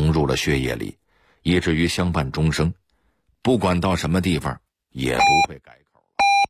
融入了血液里，以至于相伴终生，不管到什么地方也不会改口了。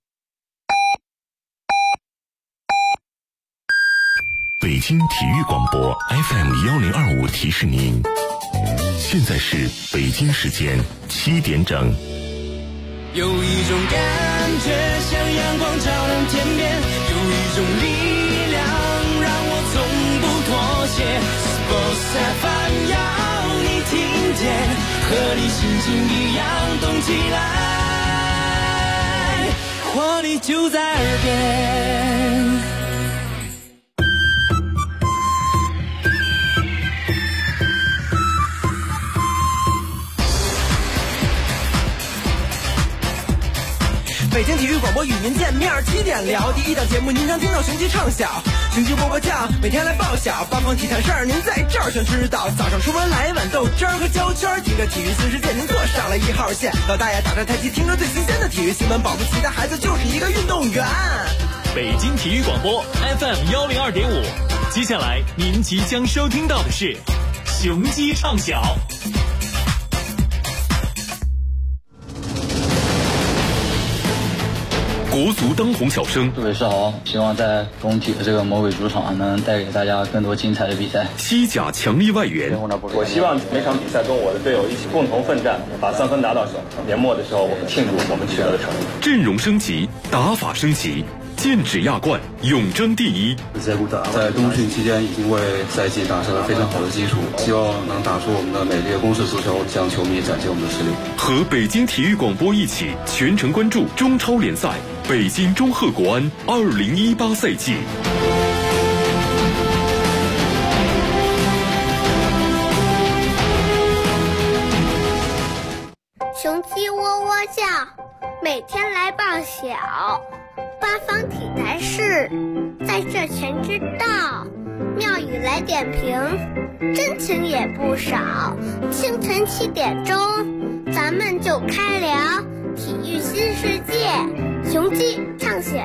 北京体育广播 FM1025 提示您，现在是北京时间7点整。 有一种感觉像阳光照亮天边，有一种力量让我从不妥协。Sports FM 要你听见，和你心情一样动起来，活力就在耳边。北京体育广播与您见面，7点聊第一档节目，您常听到雄鸡唱晓，雄鸡播将每天来报晓，八方体坛事儿您在这儿全知道。早上出门来一碗豆汁儿和焦圈，听着体育新世界您坐上了1号线。老大爷打着太极，听着最新鲜的体育新闻，保不齐的孩子就是一个运动员。 北京体育广播 FM102.5，接下来您即将收听到的是雄鸡唱晓。 国足当红小生， 各位是好，希望在工体的这个魔鬼主场能带给大家更多精彩的比赛。 西甲强力外援， 我希望每场比赛跟我的队友一起共同奋战，把3分拿到手。年末的时候，我们庆祝我们取得的成绩。 阵容升级，打法升级，剑指亚冠，勇争第一。 在冬训期间已经为赛季打下了非常好的基础，希望能打出我们的美丽的攻势足球，向球迷展现我们的实力。 和北京体育广播一起全程关注中超联赛北京中赫国安2018赛季。 雄鸡喔喔叫，每天来报晓，八方体坛事在这全知道。妙语来点评，真情也不少。清晨7点钟，咱们就开聊体育新世界，雄鸡唱晓。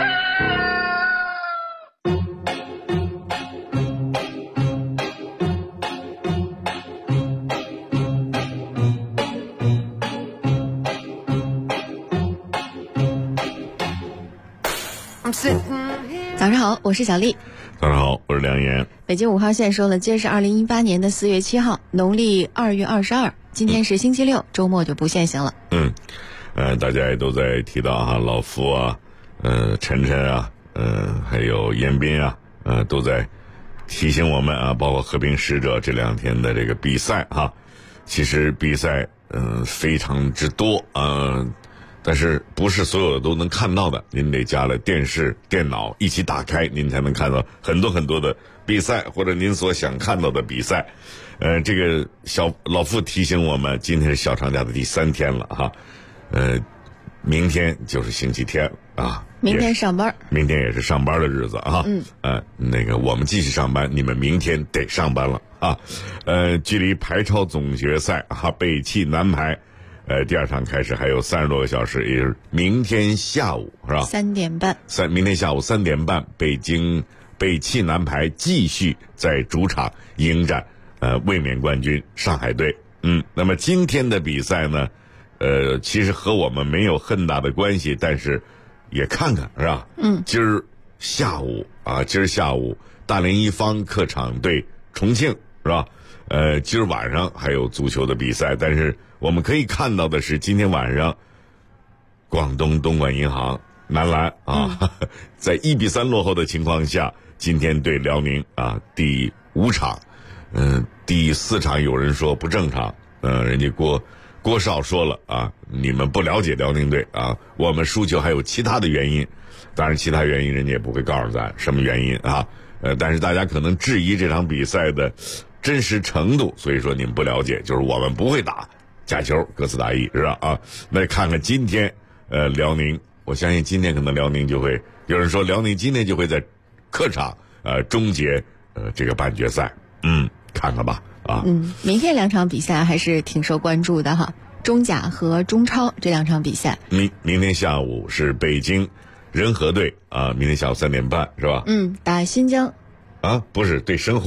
早上好，我是小丽。 早上好，我是梁岩。 北京5号线说了，今儿是2018年的4月7号，农历2月22，今天是星期六，周末就不限行了。 大家也都在提到哈，老福啊，晨晨啊，还有彦斌啊，都在提醒我们啊，包括和平使者这2天的这个比赛哈。其实比赛非常之多但是不是所有的都能看到的，您得加了电视、电脑一起打开，您才能看到很多很多的比赛，或者您所想看到的比赛。这个老傅提醒我们，今天是小长假的第3天了哈，明天就是星期天啊， 明天上班， 明天也是上班的日子啊。那个我们继续上班，你们明天得上班了啊。距离排超总决赛啊，北汽男排。第2场开始还有30多个小时，也就是明天下午是吧 ？3点半。 明天下午3点半，北京北汽男排继续在主场迎战卫冕冠军上海队。那么今天的比赛呢，其实和我们没有很大的关系，但是也看看是吧？今儿下午大连一方客场对重庆是吧？今儿晚上还有足球的比赛，但是我们可以看到的是，今天晚上广东东莞银行男篮在1-3落后的情况下，今天对辽宁第5场，第4场有人说不正常，人家郭少说了你们不了解辽宁队我们输球还有其他的原因，当然其他原因人家也不会告诉咱什么原因但是大家可能质疑这场比赛的真实程度，所以说你们不了解，就是我们不会打假球，各自打一是吧那看看今天辽宁，我相信今天可能辽宁就会有人说辽宁今天就会在客场终结这个半决赛，看看吧明天2场比赛还是挺受关注的哈，中甲和中超这2场比赛。 明天下午是北京人和队明天下午3点半是吧？ 打新疆不是对申花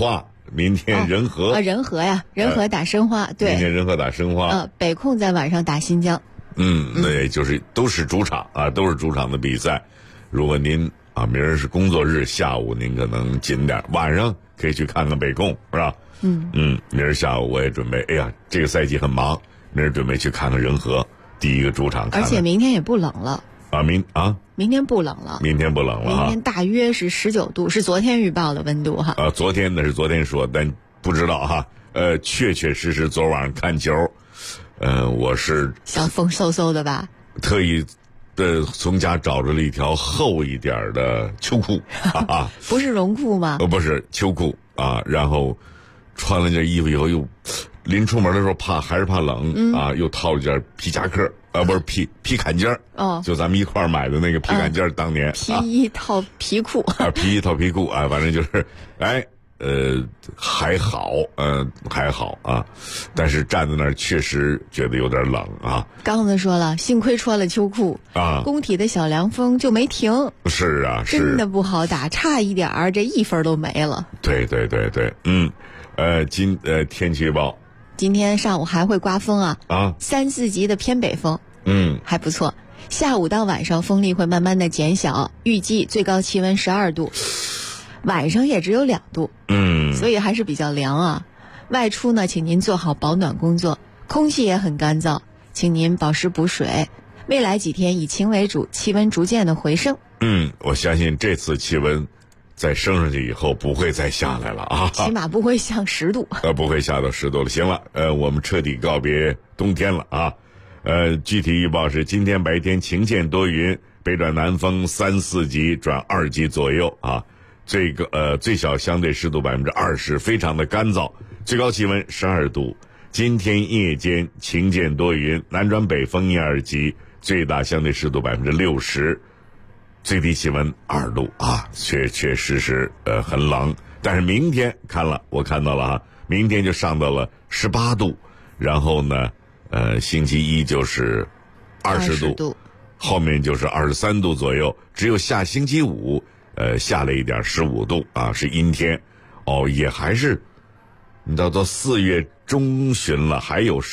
明天仁和仁和呀，仁和打申花，对， 明天仁和打申花， 北控在晚上打新疆。 那也就是都是主场啊，都是主场的比赛。如果您明儿是工作日，下午您可能紧点，晚上可以去看看北控，是吧？明儿下午我也准备，这个赛季很忙，明儿准备去看看仁和第一个主场看看。 而且明天也不冷了。 明天不冷了。明天不冷了。 明天大约是19度，是昨天预报的温度哈。 昨天那是昨天说，但不知道哈。确确实实昨晚上看球，我是想风嗖嗖的吧？ 特意从家找着了一条厚一点的秋裤不是绒裤吗？ 不是秋裤啊，然后穿了件衣服以后又临出门的时候还是怕冷又套了件皮夹克不是皮坎肩就咱们一块买的那个皮坎肩当年皮衣套皮裤皮衣套皮裤反正就是还好还好啊，但是站在那儿确实觉得有点冷啊。 刚才说了，幸亏穿了秋裤工体的小凉风就没停。 是啊， 真的不好打，差一点这1分都没了。 对，天气预报， 今天上午还会刮风3、4级的偏北风，还不错。下午到晚上风力会慢慢的减小，预计最高气温12度，晚上也只有2度，所以还是比较凉外出呢，请您做好保暖工作，空气也很干燥，请您保湿补水。未来几天以晴为主，气温逐渐的回升。 我相信这次气温再升上去以后不会再下来了起码不会降10度不会下到10度了。行了，我们彻底告别冬天了具体预报是今天白天晴间多云，北转南风3、4级转2级左右这个最小相对湿度20%，非常的干燥，最高气温12度。今天夜间晴间多云，南转北风1、2级，最大相对湿度60%，最低气温2度确确实实很冷。但是明天我看到了明天就上到了18度，然后呢星期一就是20度，后面就是23度左右，只有下星期五下了一点15度是阴天也还是你到4月中旬了，还有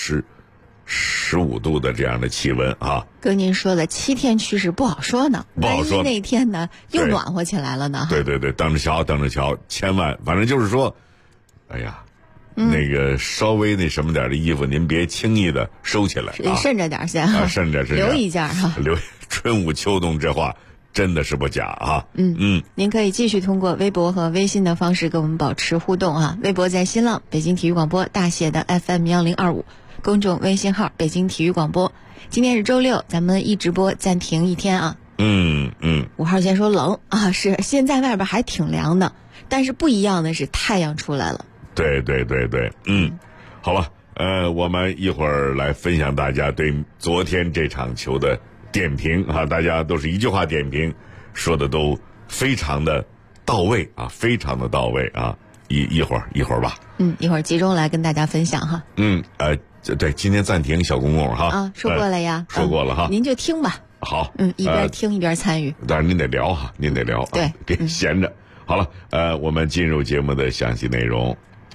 15度的这样的气温跟您说的7天趋势不好说呢， 不好说。 万一那天呢又暖和起来了呢？ 对，等着瞧，千万，反正就是说，那个稍微那什么点的衣服，您别轻易的收起来慎着点先慎着留一件留春捂秋冬，这话真的是不假您可以继续通过微博和微信的方式跟我们保持互动微博在新浪北京体育广播大写的 FM1025，公众微信号北京体育广播。今天是周六，咱们一直播暂停1天5号线说冷是现在外边还挺凉的，但是不一样的是太阳出来了。 对，好了，我们一会儿来分享大家对昨天这场球的点评大家都是一句话点评，说的都非常的到位非常的到位一会儿吧。 一会儿集中来跟大家分享对，今天暂停小公共说过了呀， 说过了您就听吧。 好， 一边听一边参与。 但是您得聊对， 别闲着。好了，我们进入节目的详细内容。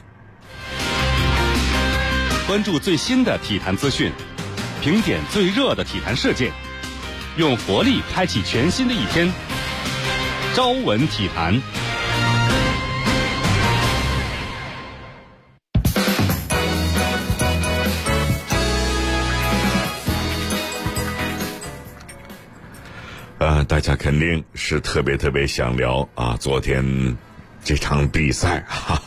关注最新的体坛资讯，评点最热的体坛事件，用活力开启全新的一天。朝闻体坛。 大家肯定是特别想聊昨天这场比赛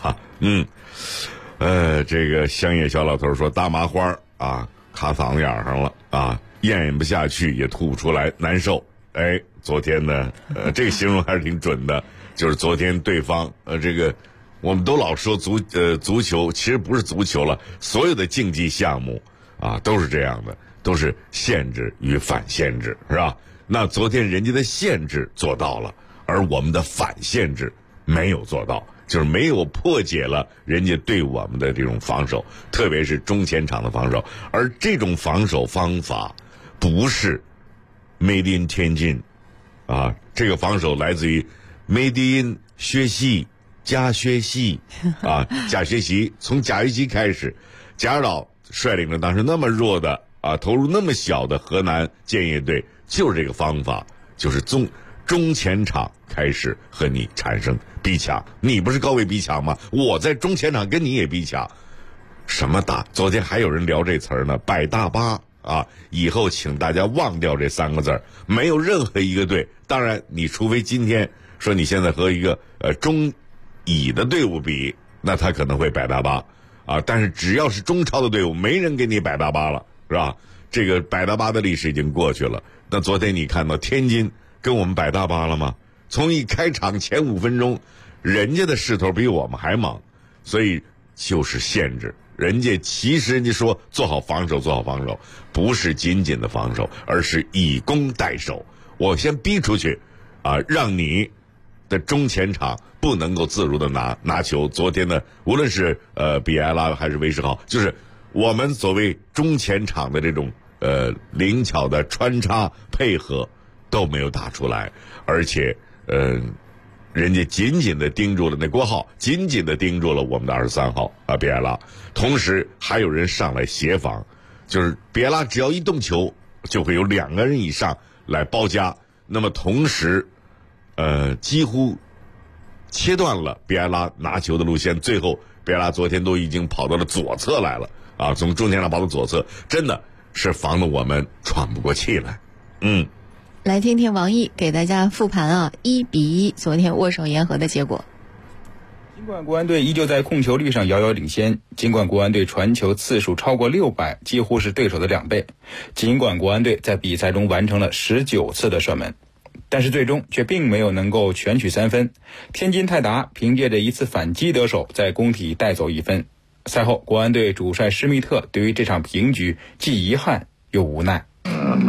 这个乡野小老头说大麻花卡嗓子眼上了咽不下去也吐不出来，难受。昨天呢这个形容还是挺准的，就是昨天对方这个我们都老说足球，其实不是足球了，所有的竞技项目都是这样的，都是限制与反限制，是吧？那昨天人家的限制做到了，而我们的反限制没有做到，就是没有破解了人家对我们的这种防守，特别是中前场的防守。而这种防守方法不是 Made in 天津这个防守来自于 Made in 薛西贾学习贾学习从贾学习开始，贾指导率领着当时那么弱的投入那么小的河南建业队，就是这个方法，就是中前场开始和你产生逼抢，你不是高位逼抢吗？我在中前场跟你也逼抢，什么打？昨天还有人聊这词儿呢，摆大巴以后请大家忘掉这3个字，没有任何一个队，当然你除非今天说你现在和一个中乙的队伍比，那他可能会摆大巴但是只要是中超的队伍，没人给你摆大巴了，是吧？这个摆大巴的历史已经过去了。那昨天你看到天津跟我们摆大巴了吗？从一开场前5分钟，人家的势头比我们还猛，所以就是限制。其实人家说做好防守，不是仅仅的防守，而是以攻代守。我先逼出去让你的中前场不能够自如的拿球。昨天呢，无论是比埃拉还是威士浩，就是我们所谓中前场的这种灵巧的穿插配合都没有打出来，而且人家紧紧的盯住了那郭浩，紧紧的盯住了我们的23号比埃拉，同时还有人上来协防，就是比埃拉只要一动球，就会有2个人以上来包夹，那么同时几乎切断了比埃拉拿球的路线，最后比埃拉昨天都已经跑到了左侧来了从中前场跑到左侧，真的是防得我们喘不过气来。 来听听王毅给大家复盘1-1昨天握手言和的结果。 尽管国安队依旧在控球率上遥遥领先，尽管国安队传球次数超过600，几乎是对手的2倍，尽管国安队在比赛中完成了19次的射门，但是最终却并没有能够全取3分。天津泰达凭借着一次反击得手，在工体带走1分。赛后，国安队主帅施密特对于这场平局既遗憾又无奈。 很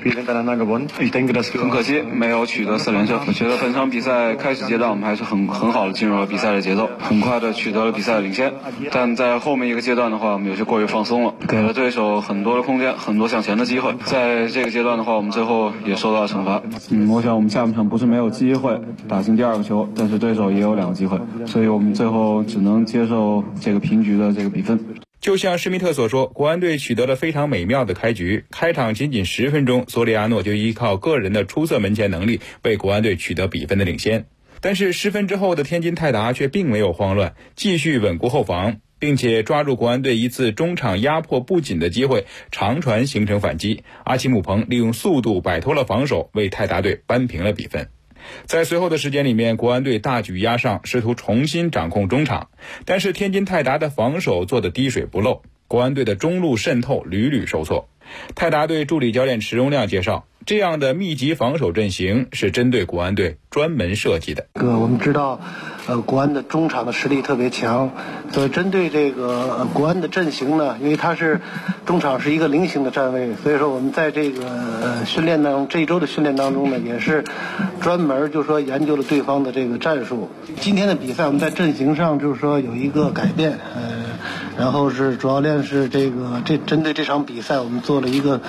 可惜没有取得4连胜。我觉得本场比赛开始阶段我们还是很好的进入了比赛的节奏，很快的取得了比赛的领先，但在后面一个阶段的话，我们有些过于放松了，给了对手很多的空间，很多向前的机会。在这个阶段的话，我们最后也受到了惩罚。 我想我们下半场不是没有机会打进第2个球，但是对手也有2个机会，所以我们最后只能接受这个平局的这个比分。 就像施密特所说，国安队取得了非常美妙的开局。开场仅仅10分钟，索里亚诺就依靠个人的出色门前能力为国安队取得比分的领先。但是10分之后的天津泰达却并没有慌乱，继续稳固后防，并且抓住国安队一次中场压迫不紧的机会，长传形成反击。阿奇姆彭利用速度摆脱了防守，为泰达队扳平了比分。在随后的时间里面，国安队大举压上，试图重新掌控中场，但是天津泰达的防守做得滴水不漏，国安队的中路渗透屡屡受挫。泰达队助理教练池荣亮介绍，这样的密集防守阵型是针对国安队专门设计的。 我们知道国安的中场的实力特别强，所以针对这个国安的阵型呢，因为它是中场是一个菱形的站位，所以说我们在这个训练当中，这一周的训练当中呢，也是专门就是说研究了对方的这个战术。今天的比赛我们在阵型上就是说有一个改变，然后是主教练是针对这场比赛我们做了一个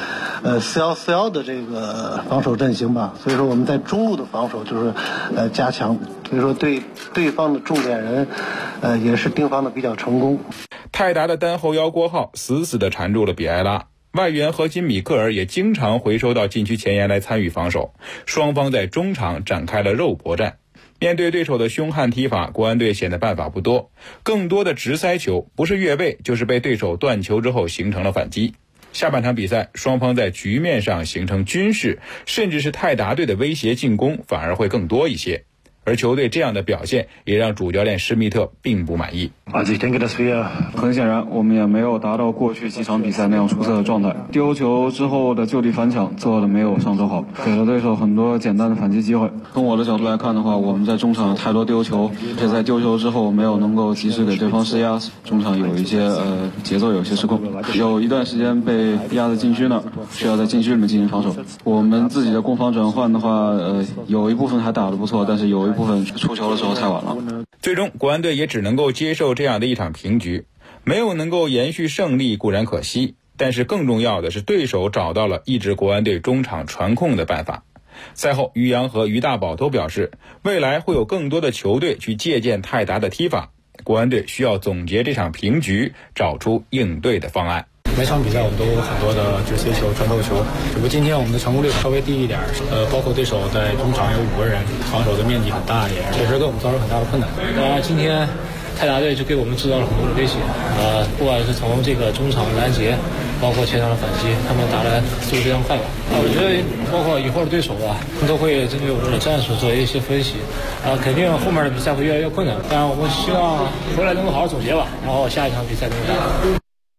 4-1-4-1的这个防守阵型吧，所以说我们在中路的防守就是加强，所以说对方的重点人也是盯防的比较成功。 泰达的单后腰郭浩死死地缠住了比埃拉，外援核心米克尔也经常回收到禁区前沿来参与防守，双方在中场展开了肉搏战。面对对手的凶悍踢法，国安队显得办法不多，更多的直塞球，不是越位就是被对手断球之后形成了反击。下半场比赛，双方在局面上形成均势，甚至是泰达队的威胁进攻反而会更多一些。而球队这样的表现也让主教练施密特并不满意。 很显然我们也没有达到过去几场比赛那样出色的状态，丢球之后的就地反抢做的没有上周好，给了对手很多简单的反击机会。从我的角度来看的话，我们在中场太多丢球，且在丢球之后没有能够及时给对方施压，中场有一些节奏有些失控，有一段时间被压在禁区那儿，需要在禁区里面进行防守。我们自己的攻防转换的话有一部分还打得不错，但是有一部分出球的时候太晚了。 最终国安队也只能够接受这样的一场平局，没有能够延续胜利固然可惜，但是更重要的是对手找到了抑制国安队中场传控的办法。 赛后，于洋和于大宝都表示，未来会有更多的球队去借鉴泰达的踢法，国安队需要总结这场平局，找出应对的方案。 每场比赛我们都有很多的直接球、传透球，只不过今天我们的成功率稍微低一点，包括对手在中场有5个人，防守的面积很大，也确实给我们造成很大的困难。当然，今天泰达队就给我们制造了很多的威胁，不管是从这个中场拦截，包括前场的反击，他们打来速度非常快。我觉得包括以后的对手都会针对我们的战术做一些分析，肯定后面的比赛会越来越困难。当然，我们希望回来能够好好总结吧，然后下一场比赛能够打。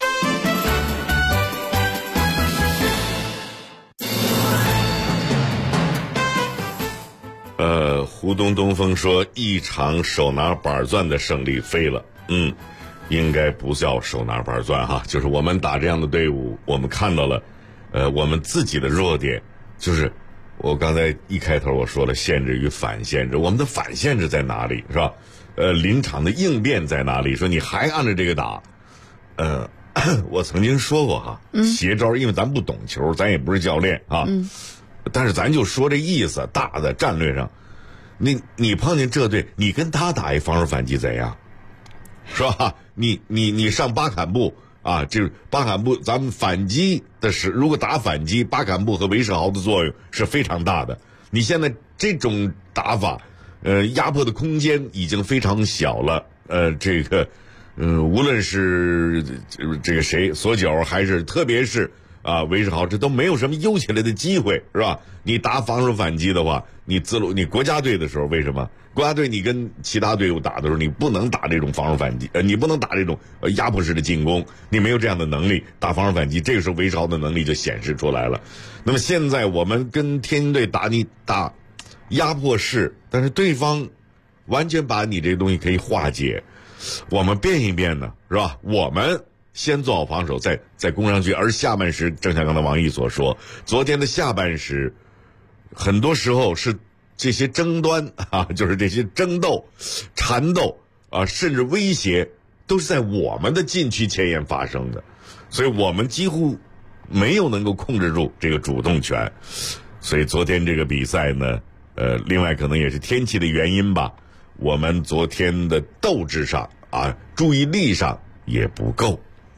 胡东风说一场手拿板钻的胜利飞了，应该不叫手拿板钻哈，就是我们打这样的队伍，我们看到了，我们自己的弱点，就是我刚才一开头我说了限制与反限制，我们的反限制在哪里是吧？临场的应变在哪里？说你还按照这个打，我曾经说过哈，邪招，因为咱不懂球，咱也不是教练啊，但是咱就说这意思，大的战略上。你碰见这队，你跟他打一防守反击怎样，是吧？你上巴坎布啊，就是巴坎布，咱们反击的是，如果打反击，巴坎布和韦世豪的作用是非常大的。你现在这种打法，压迫的空间已经非常小了。无论是这个谁索九，还是特别是韦世豪，这都没有什么悠起来的机会，是吧？你打防守反击的话，你国家队的时候，为什么国家队你跟其他队伍打的时候，你不能打这种防守反击，你不能打这种压迫式的进攻，你没有这样的能力打防守反击，这个时候韦世豪的能力就显示出来了。那么现在我们跟天津队打压迫式，但是对方完全把你这个东西可以化解，我们变一变呢，是吧？我们先做好防守，再攻上去。而下半时，正像刚才王毅所说，昨天的下半时，很多时候是这些争端就是这些争斗、缠斗甚至威胁，都是在我们的禁区前沿发生的，所以我们几乎没有能够控制住这个主动权。所以昨天这个比赛呢，另外可能也是天气的原因吧，我们昨天的斗志上注意力上也不够。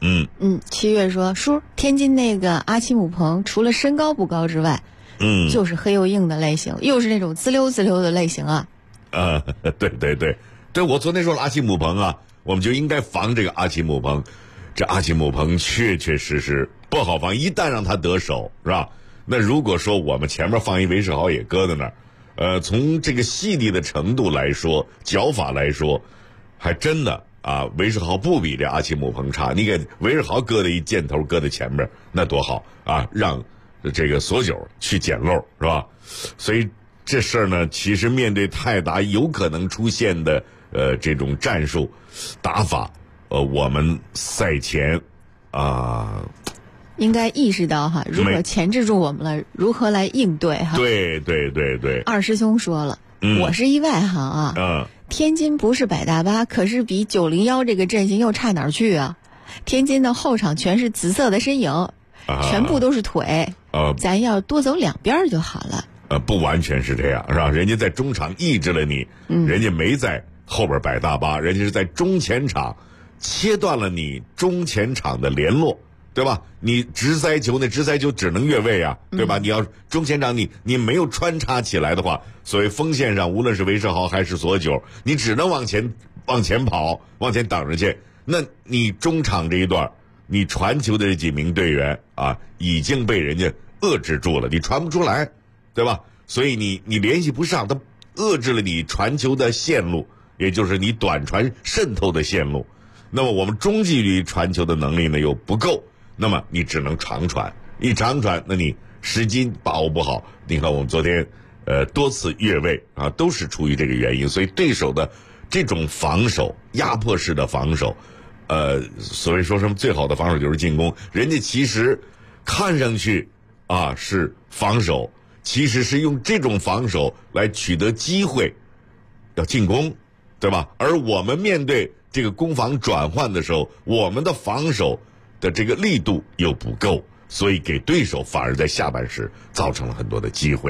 7月说，叔，天津那个阿奇姆彭除了身高不高之外，就是黑又硬的类型，又是那种滋溜滋溜的类型啊。对，我昨天说了阿奇姆彭我们就应该防这个阿奇姆彭。这阿奇姆彭确实不好防，一旦让他得手，是吧？那如果说我们前面放一韦世豪也搁在那儿，从这个细腻的程度来说，脚法来说，还真的韦世豪不比这阿奇姆彭差。你给韦世豪搁的一箭头搁在前面，那多好让这个索九去捡漏，是吧？所以这事儿呢，其实面对泰达有可能出现的这种战术打法，我们赛前应该意识到如果钳制住我们了，如何来应对对。 二师兄说了，我是一外行天津不是百大巴，可是比901这个阵型又差哪儿去啊？天津的后场全是紫色的身影，全部都是腿，咱要多走2边就好了。 不完全是这样，是吧？人家在中场抑制了你，人家没在后边摆大巴，人家是在中前场切断了你中前场的联络，对吧？你直塞球，那直塞球只能越位对吧？你要中前场你没有穿插起来的话，所谓锋线上无论是韦世豪还是索九，你只能往前跑，往前挡着去。那你中场这一段，你传球的这几名队员已经被人家遏制住了，你传不出来，对吧？所以你联系不上，他遏制了你传球的线路，也就是你短传渗透的线路。那么我们中距离传球的能力呢又不够，那么你只能长传，一长传，那你时机把握不好。你看我们昨天多次越位都是出于这个原因。所以对手的这种防守，压迫式的防守，所谓说什么最好的防守就是进攻，人家其实看上去是防守，其实是用这种防守来取得机会要进攻，对吧？而我们面对这个攻防转换的时候，我们的防守的这个力度又不够，所以给对手反而在下半时造成了很多的机会。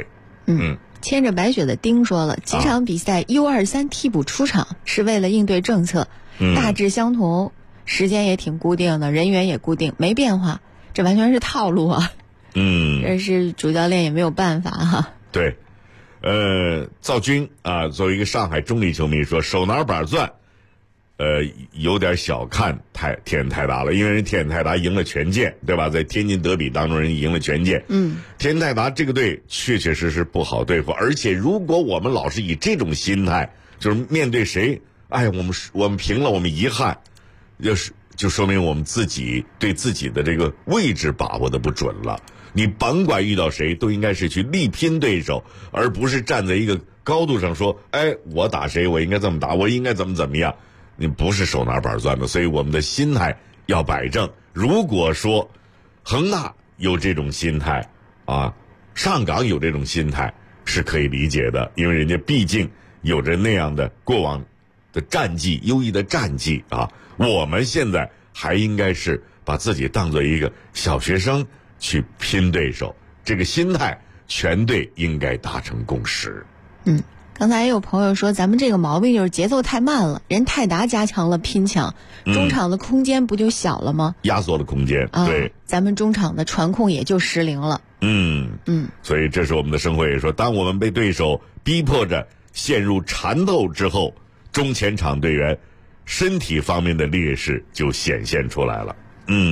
牵着白雪的丁说了，几场比赛 U23 替补出场是为了应对政策，大致相同，时间也挺固定的，人员也固定，没变化，这完全是套路啊。这是主教练也没有办法哈。 对，赵军啊，作为一个上海中立球迷说，手拿板钻，有点小看天眼泰达了，因为人天眼泰达赢了权健，对吧？在天津德比当中，人赢了权健。天眼泰达这个队确确实实不好对付，而且如果我们老是以这种心态，就是面对谁，哎，我们平了，我们遗憾，就说明我们自己对自己的这个位置把握的不准了。你甭管遇到谁，都应该是去力拼对手，而不是站在一个高度上说，哎，我打谁，我应该这么打，我应该怎么样。你不是手拿板钻的，所以我们的心态要摆正。如果说恒大有这种心态啊，上港有这种心态是可以理解的，因为人家毕竟有着那样的过往的战绩，优异的战绩啊。我们现在还应该是把自己当做一个小学生去拼对手，这个心态全队应该达成共识。 刚才也有朋友说，咱们这个毛病就是节奏太慢了，人泰达加强了拼抢，中场的空间不就小了吗？ 压缩了空间，对， 咱们中场的传控也就失灵了。 所以这是我们的生活也说，当我们被对手逼迫着陷入缠斗之后，中前场队员身体方面的劣势就显现出来了。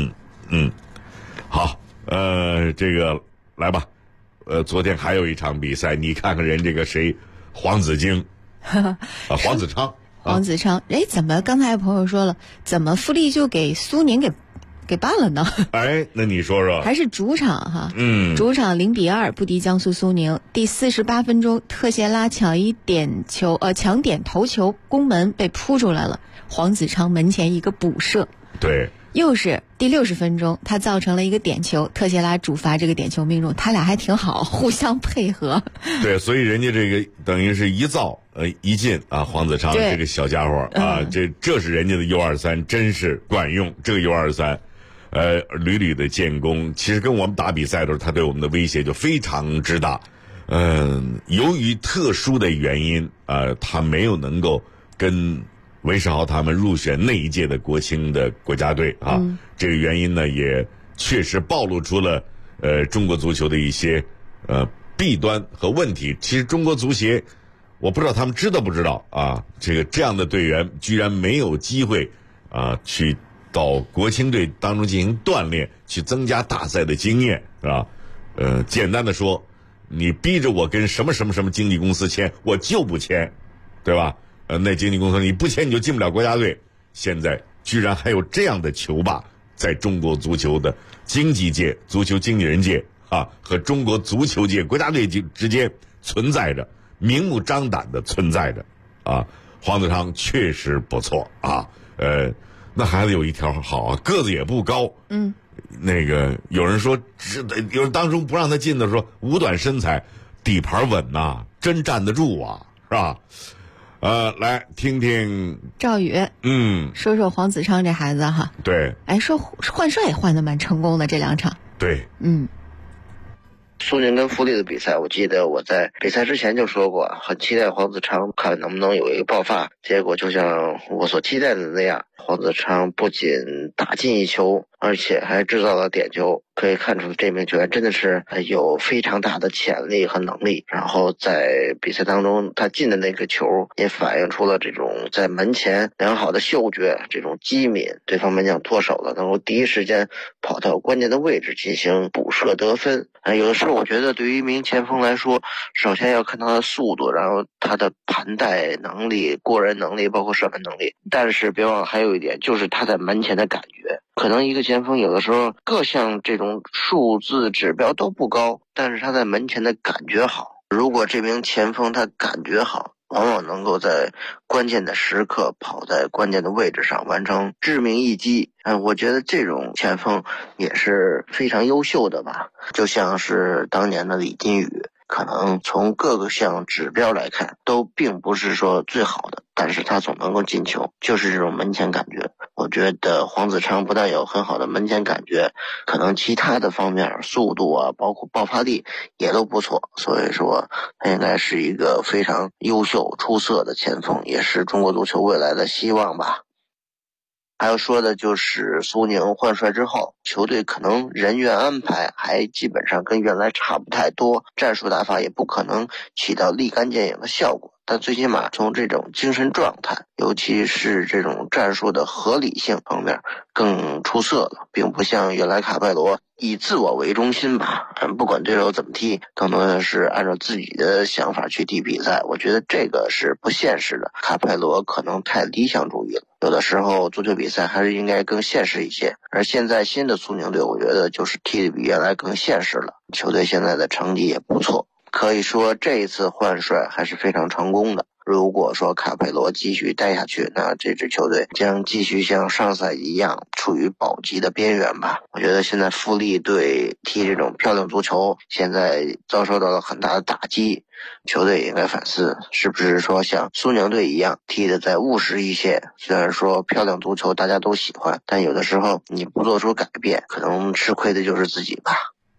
好，这个来吧，昨天还有一场比赛，你看看人这个谁，黄子京黄子昌， 哎，怎么刚才有朋友说了，怎么富力就给苏宁给办了呢？ 哎，那你说说， 还是主场哈，主场0-2不敌江苏苏宁。第48分钟，特谢拉抢点头球攻门被扑出来了，黄子昌门前一个补射。 对。 又是第60分钟，他造成了一个点球，特谢拉主罚这个点球命中，他俩还挺好，互相配合。 对，所以人家这个等于是一造一进啊，黄子昌这个小家伙啊，这是人家的 U23 真是管用，这个 U23 屡屡的建功，其实跟我们打比赛的时候，他对我们的威胁就非常之大。由于特殊的原因他没有能够跟韦世豪他们入选那一届的国青的国家队啊，这个原因呢也确实暴露出了中国足球的一些弊端和问题。其实中国足协，我不知道他们知道不知道啊，这样的队员居然没有机会去到国青队当中进行锻炼，去增加大赛的经验，是吧？简单的说，你逼着我跟什么经纪公司签，我就不签，对吧？那经纪公司你不签你就进不了国家队，现在居然还有这样的球霸在中国足球的经济界、足球经纪人界和中国足球界国家队之间存在着，明目张胆的存在着黄子昌确实不错那孩子有一条好个子也不高，那个有人说有人当初不让他进的时候，五短身材，底盘稳真站得住是吧？来听听赵宇，说说黄子昌这孩子哈。 对， 哎，说换帅也换得蛮成功的这2场。 对， 苏宁跟富力的比赛，我记得我在比赛之前就说过，很期待黄子昌看能不能有一个爆发。结果就像我所期待的那样，黄子昌不仅打进一球，而且还制造了点球，可以看出这名球员真的是有非常大的潜力和能力。然后在比赛当中，他进的那个球也反映出了这种在门前良好的嗅觉，这种机敏，对方门将脱手了，能够第一时间跑到关键的位置进行补射得分。有的时候我觉得对于一名前锋来说，首先要看他的速度，然后他的盘带能力、过人能力，包括射门能力。但是别忘了还有一点，就是他在门前的感觉。可能一个前锋有的时候各项这种数字指标都不高，但是他在门前的感觉好。如果这名前锋他感觉好，往往能够在关键的时刻跑在关键的位置上完成致命一击。我觉得这种前锋也是非常优秀的吧，就像是当年的李金羽， 可能从各个项指标来看都并不是说最好的，但是他总能够进球，就是这种门前感觉。我觉得黄子昌不但有很好的门前感觉，可能其他的方面速度啊，包括爆发力也都不错，所以说他应该是一个非常优秀出色的前锋，也是中国足球未来的希望吧。还要说的就是苏宁换帅之后，球队可能人员安排还基本上跟原来差不太多，战术打法也不可能起到立竿见影的效果，但最起码从这种精神状态，尤其是这种战术的合理性方面更出色了，并不像原来卡佩罗以自我为中心吧，不管对手怎么踢，更多的是按照自己的想法去踢比赛，我觉得这个是不现实的。卡佩罗可能太理想主义了，有的时候足球比赛还是应该更现实一些，而现在新的苏宁队我觉得就是踢得比原来更现实了，球队现在的成绩也不错，可以说这一次换帅还是非常成功的。如果说卡佩罗继续待下去，那这支球队将继续像上赛季一样处于保级的边缘吧。我觉得现在富力队踢这种漂亮足球现在遭受到了很大的打击，球队也应该反思是不是说像苏宁队一样踢得再务实一些。虽然说漂亮足球大家都喜欢，但有的时候你不做出改变，可能吃亏的就是自己吧。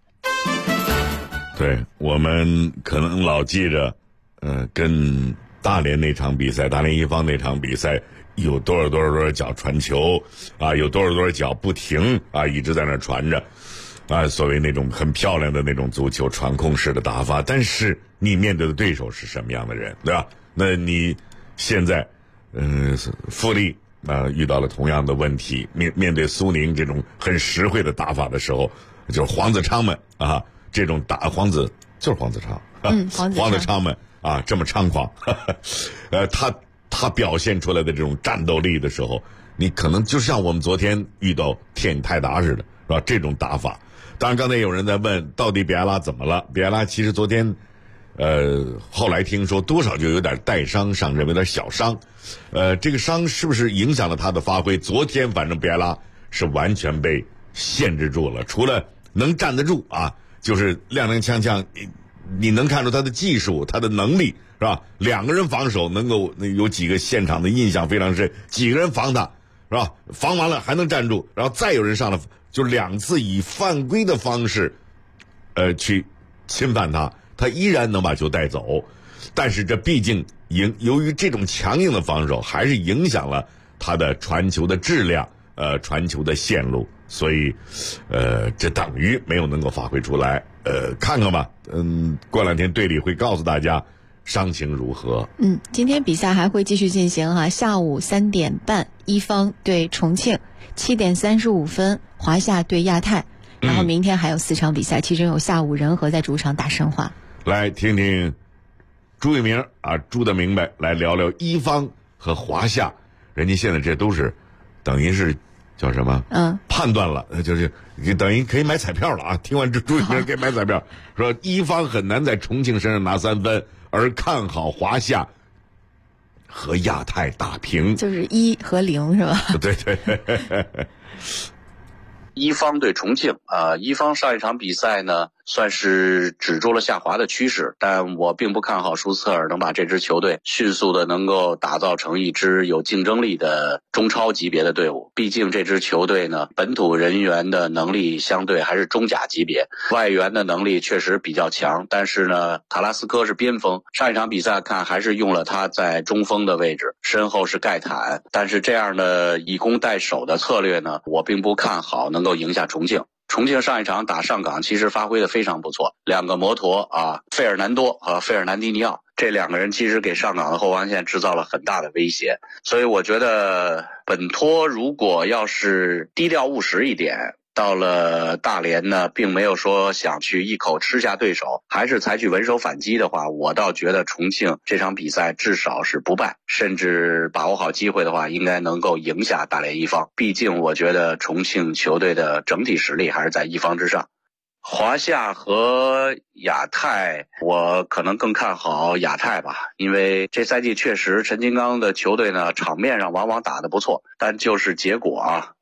对，我们可能老记着跟大连那场比赛，大连一方那场比赛有多少脚传球啊，有多少脚不停啊，一直在那传着啊，所谓那种很漂亮的那种足球传控式的打法。但是你面对的对手是什么样的人，对吧？那你现在富力遇到了同样的问题，面对苏宁这种很实惠的打法的时候，就是黄子昌们啊，这种黄子昌，黄子昌们啊，这么猖狂，他表现出来的这种战斗力的时候，你可能就像我们昨天遇到天泰达似的，是吧？这种打法。当然，刚才有人在问，到底比埃拉怎么了？比埃拉其实昨天，后来听说多少就有点带伤上阵，有点小伤，这个伤是不是影响了他的发挥？昨天反正比埃拉是完全被限制住了，除了能站得住啊，就是踉踉跄跄。你能看出他的技术，他的能力，是吧？两个人防守能够有几个现场的印象非常深，几个人防他，是吧？防完了还能站住，然后再有人上来，就2次以犯规的方式，去侵犯他，他依然能把球带走。但是这毕竟由于这种强硬的防守，还是影响了他的传球的质量，传球的线路，所以，这等于没有能够发挥出来。看看吧，过2天队里会告诉大家伤情如何。 今天比赛还会继续进行哈，下午3点半，一方对重庆，7点35分华夏对亚泰，然后明天还有4场比赛，其中有下午人和在主场打申花。 来听听朱一鸣啊，朱的明白，来聊聊一方和华夏，人家现在这都是等于是叫什么？判断了，就是等于可以买彩票了啊！听完朱一鸣可以买彩票，说一方很难在重庆身上拿3分，而看好华夏和亚泰打平， 就是1和0是吧？ 对。 一方对重庆一方上一场比赛呢算是止住了下滑的趋势，但我并不看好舒斯特尔能把这支球队迅速的能够打造成一支有竞争力的中超级别的队伍。毕竟这支球队呢，本土人员的能力相对还是中甲级别，外援的能力确实比较强，但是呢，卡拉斯科是边锋，上一场比赛看还是用了他在中锋的位置，身后是盖坦，但是这样的以攻代守的策略呢，我并不看好能够赢下重庆。重庆上一场打上港其实发挥的非常不错，2个摩托费尔南多和费尔南迪尼奥，这2个人其实给上港的后防线制造了很大的威胁，所以我觉得本托如果要是低调务实一点，到了大连呢，并没有说想去一口吃下对手，还是采取稳守反击的话，我倒觉得重庆这场比赛至少是不败，甚至把握好机会的话，应该能够赢下大连一方。毕竟我觉得重庆球队的整体实力还是在一方之上。华夏和亚泰，我可能更看好亚泰吧，因为这赛季确实陈金刚的球队呢，场面上往往打得不错，但就是结果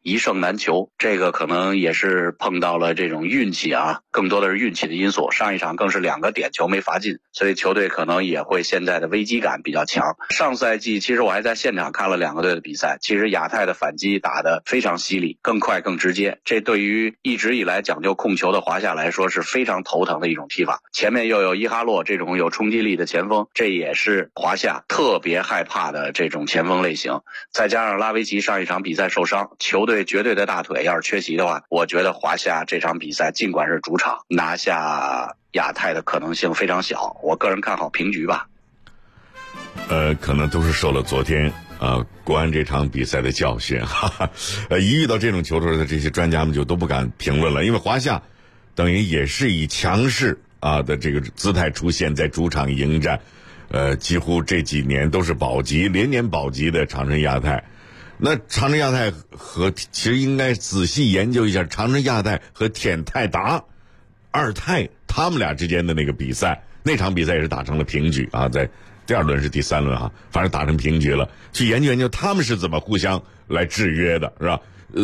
一胜难求，这个可能也是碰到了这种运气啊，更多的是运气的因素。上一场更是2个点球没罚进，所以球队可能也会现在的危机感比较强。上赛季其实我还在现场看了2个队的比赛，其实亚太的反击打得非常犀利，更快更直接，这对于一直以来讲究控球的华夏来说是非常头疼的一种踢法。前面又有伊哈洛这种有冲击力的前锋，这也是华夏特别害怕的这种前锋类型。再加上拉维奇上一场比赛受伤，球队绝对的大腿要是缺席的话，我觉得华夏这场比赛尽管是主场，拿下亚太的可能性非常小，我个人看好平局吧。 可能都是受了昨天国安这场比赛的教训，一遇到这种球队的这些专家们就都不敢评论了，因为华夏等于也是以强势的这个姿态出现在主场迎战，几乎这几年都是保级，连年保级的长春亚泰。那长春亚泰其实应该仔细研究一下长春亚泰和舔泰达二泰他们俩之间的那个比赛，那场比赛也是打成了平局在第2轮是第3轮反正打成平局了，去研究研究他们是怎么互相来制约的，是吧？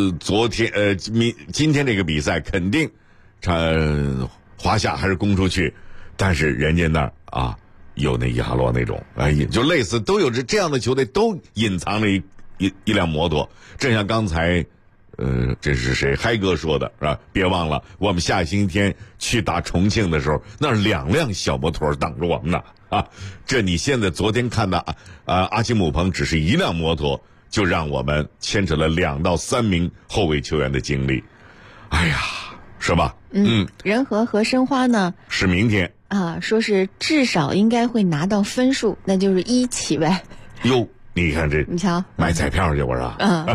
今天这个比赛肯定华夏还是攻出去，但是人家那儿有那伊哈洛那种就类似都有这样的球队都隐藏着一辆摩托，正像刚才这是谁嗨哥说的是吧？别忘了我们下星期天去打重庆的时候，那2辆小摩托等着我们呢这你现在昨天看的阿基姆棚只是1辆摩托，就让我们牵扯了2到3名后卫球员的精力，哎呀，是吧？ 人和和申花呢是明天说是至少应该会拿到分数，那就是1起呗。 哟，你看这， 你瞧， 买彩票去我说。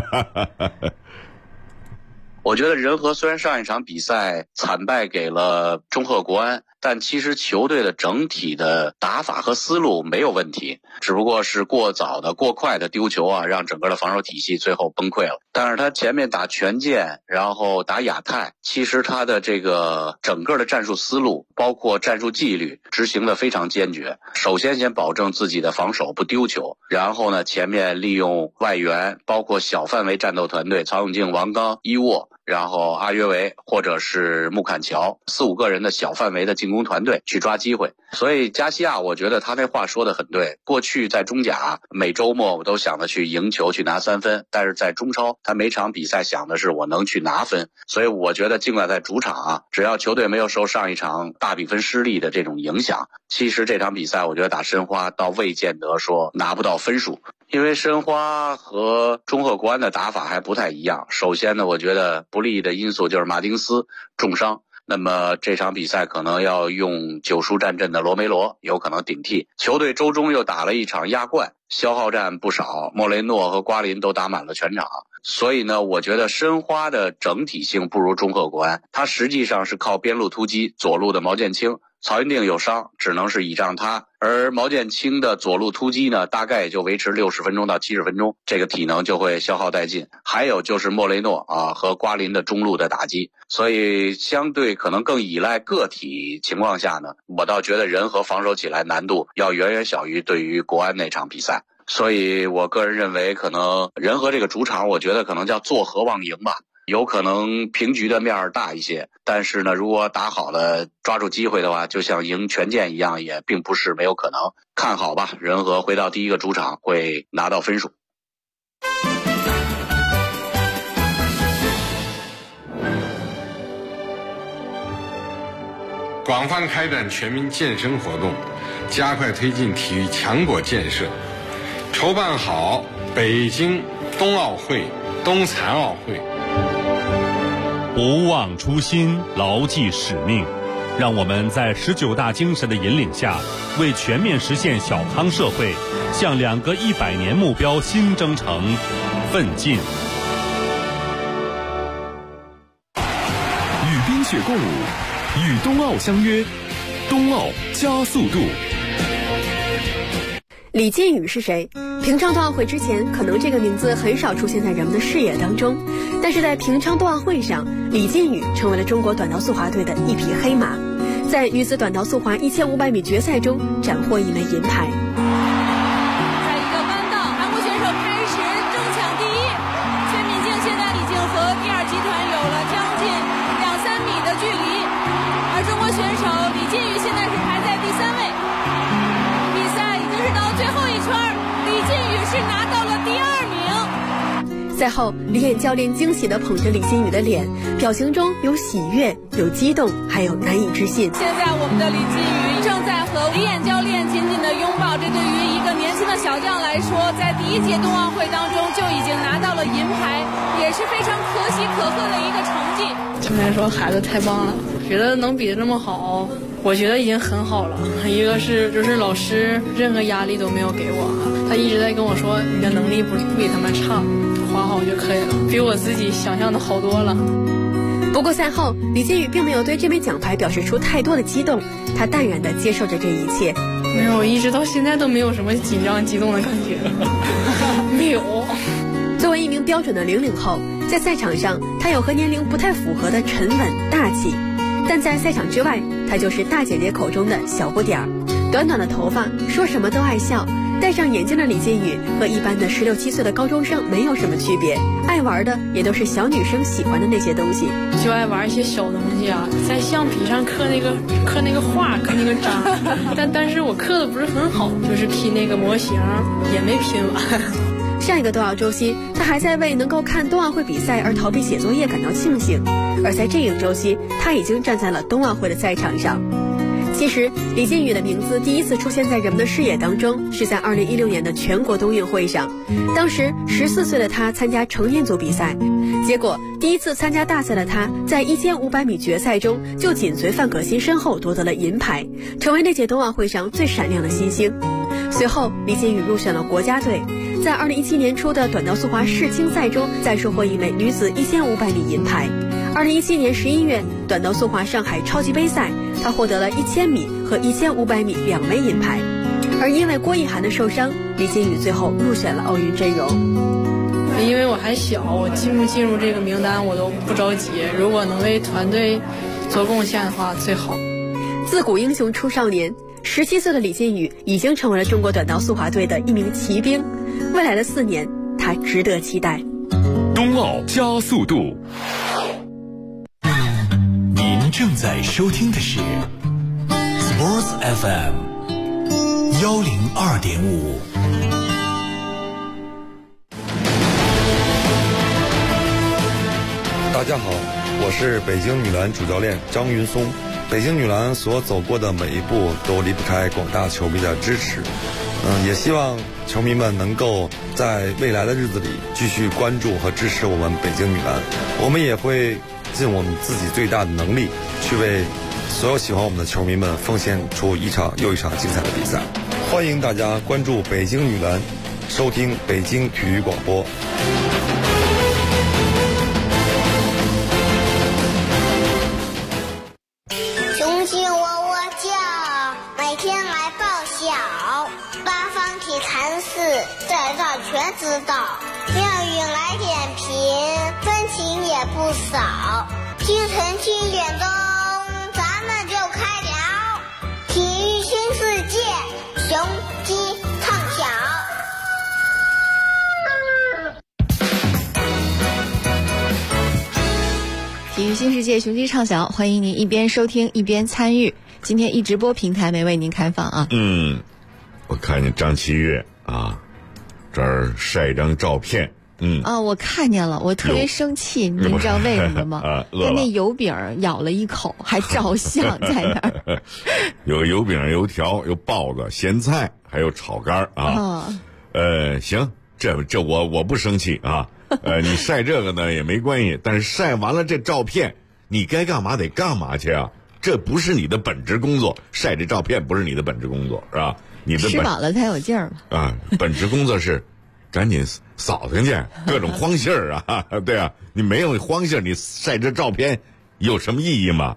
我觉得人和虽然上一场比赛惨败给了中赫国安，但其实球队的整体的打法和思路没有问题，只不过是过早的过快的丢球让整个的防守体系最后崩溃了。但是他前面打权健，然后打亚太，其实他的这个整个的战术思路包括战术纪律执行的非常坚决。首先保证自己的防守不丢球，然后呢前面利用外援，包括小范围战斗团队曹永静、王刚、伊沃，然后阿约维或者是穆坎乔4、5个人的小范围的进攻团队去抓机会。所以加西亚我觉得他那话说得很对，过去在中甲每周末我都想着去赢球去拿3分，但是在中超他每场比赛想的是我能去拿分。所以我觉得尽管在主场只要球队没有受上一场大比分失利的这种影响，其实这场比赛我觉得打申花倒未见得说拿不到分数。因为申花和中赫国安的打法还不太一样。首先呢，我觉得不利的因素就是马丁斯重伤，那么这场比赛可能要用9输战阵的罗梅罗有可能顶替。球队周中又打了一场亚冠，消耗战不少，莫雷诺和瓜林都打满了全场。所以呢，我觉得申花的整体性不如中赫国安，他实际上是靠边路突击，左路的毛剑卿，曹云定有伤，只能是倚仗他，而毛剑卿的左路突击呢，大概也就维持60分钟到70分钟，这个体能就会消耗殆尽。还有就是莫雷诺和瓜林的中路的打击，所以相对可能更依赖个体情况下呢，我倒觉得人和防守起来难度要远远小于对于国安那场比赛。所以我个人认为可能人和这个主场，我觉得可能叫坐和望赢吧，有可能平局的面儿大一些，但是呢，如果打好了抓住机会的话，就像赢权健一样，也并不是没有可能。看好吧，人和回到第一个主场会拿到分数。 广泛开展全民健身活动，加快推进体育强国建设，筹办好北京冬奥会、冬残奥会。 不忘初心，牢记使命，让我们在19大精神的引领下，为全面实现小康社会，向2个100年目标新征程奋进。 与冰雪共舞，与冬奥相约，冬奥加速度。 李靖宇是谁？平昌冬奥会之前，可能这个名字很少出现在人们的视野当中，但是在平昌冬奥会上，李靖宇成为了中国短道速滑队的一匹黑马，在女子短道速滑1500米决赛中斩获一枚银牌。 在一个弯道，韩国选手开始争抢第一，全敏静现在已经和赛后，李艳教练惊喜地捧着李金羽的脸，表情中有喜悦、有激动，还有难以置信。 现在我们的李金羽正在和李艳教练紧紧地拥抱，这对于一个年轻的小将来说，在第一届冬奥会当中就已经拿到了银牌，也是非常可喜可贺的一个成绩。 总来说，孩子太棒了，觉得能比得这么好，我觉得已经很好了。一个是就是老师任何压力都没有给我，他一直在跟我说你的能力不比他们差，滑好就可以了，比我自己想象的好多了。 不过赛后，李金羽并没有对这枚奖牌表示出太多的激动，他淡然地接受着这一切。 没有，我一直到现在都没有什么紧张激动的感觉，没有。 作为一名标准的00后，在赛场上他有和年龄不太符合的沉稳大气，但在赛场之外，他就是大姐姐口中的小不点儿。短短的头发，说什么都爱笑，戴上眼镜的李金羽和一般的16、17岁的高中生没有什么区别，爱玩的也都是小女生喜欢的那些东西， 就爱玩一些小东西啊，在橡皮上刻那个画，刻那个章，但是我刻的不是很好，就是拼那个模型也没拼完。 上一个冬奥周期，他还在为能够看冬奥会比赛而逃避写作业感到庆幸，而在这个周期，他已经站在了冬奥会的赛场上。其实，李金羽的名字第一次出现在人们的视野当中，是在2016年的全国冬运会上。当时14岁的他参加成人组比赛，结果第一次参加大赛的他，在1500米决赛中就紧随范可新身后夺得了银牌，成为那届冬奥会上最闪亮的新星。随后，李金羽入选了国家队，在2017年初的短道速滑世青赛中再收获一枚女子1500米银牌。2017年11月，短道速滑上海超级杯赛，他获得了1000米和1500米2枚银牌。而因为郭奕涵的受伤，李金羽最后入选了奥运阵容。 因为我还小，我进不进入这个名单我都不着急，如果能为团队做贡献的话最好。 自古英雄出少年，17岁的李金羽已经成为了中国短道速滑队的一名骑兵，未来的4年他值得期待。 冬奥加速度，您正在收听的是 Sports FM 102.5。 大家好，我是北京女篮主教练张云松。北京女篮所走过的每一步都离不开广大球迷的支持，也希望球迷们能够在未来的日子里继续关注和支持我们北京女篮。我们也会尽我们自己最大的能力，去为所有喜欢我们的球迷们奉献出一场又一场精彩的比赛。欢迎大家关注北京女篮，收听北京体育广播。 雄心窝窝叫，每天来报晓，八方体坛事，在这全知道。妙语来点评，分情也不少。清晨7点钟，咱们就开聊体育新世界，雄鸡唱晓。 体育新世界，雄鸡唱晓，欢迎您一边收听一边参与。今天一直播平台没为您开放啊。 我看见张琪月啊，这儿晒一张照片。 我看见了，我特别生气，您知道为什么吗？他那油饼咬了一口，还照相在那儿。 有油饼、油条、有包子、咸菜，还有炒肝啊。行，这我不生气啊。你晒这个呢也没关系，但是晒完了这照片，你该干嘛得干嘛去啊？这不是你的本职工作，晒这照片不是你的本职工作，是吧？你的吃饱了才有劲儿嘛。 啊，本职工作是赶紧扫听去，各种荒信儿啊，对啊，你没有荒信儿，你晒这照片有什么意义吗？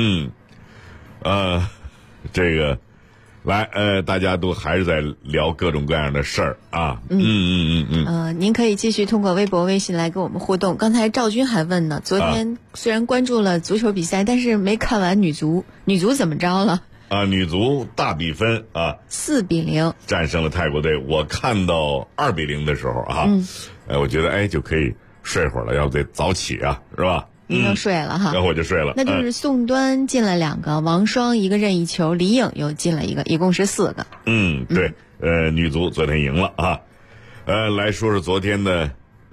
这个。来，大家都还是在聊各种各样的事儿啊。 您可以继续通过微博、微信来跟我们互动。刚才赵军还问呢，昨天虽然关注了足球比赛，但是没看完女足怎么着了？ 女足大比分啊，4-0战胜了泰国队。我看到2-0的时候啊，我觉得就可以睡会儿了，要不得早起啊，是吧？ 您就睡了哈， 然后我就睡了。 那就是宋端进了2个，王霜1个任意球，李颖又进了1个，一共是4个。 对，女足昨天赢了啊。来说说昨天的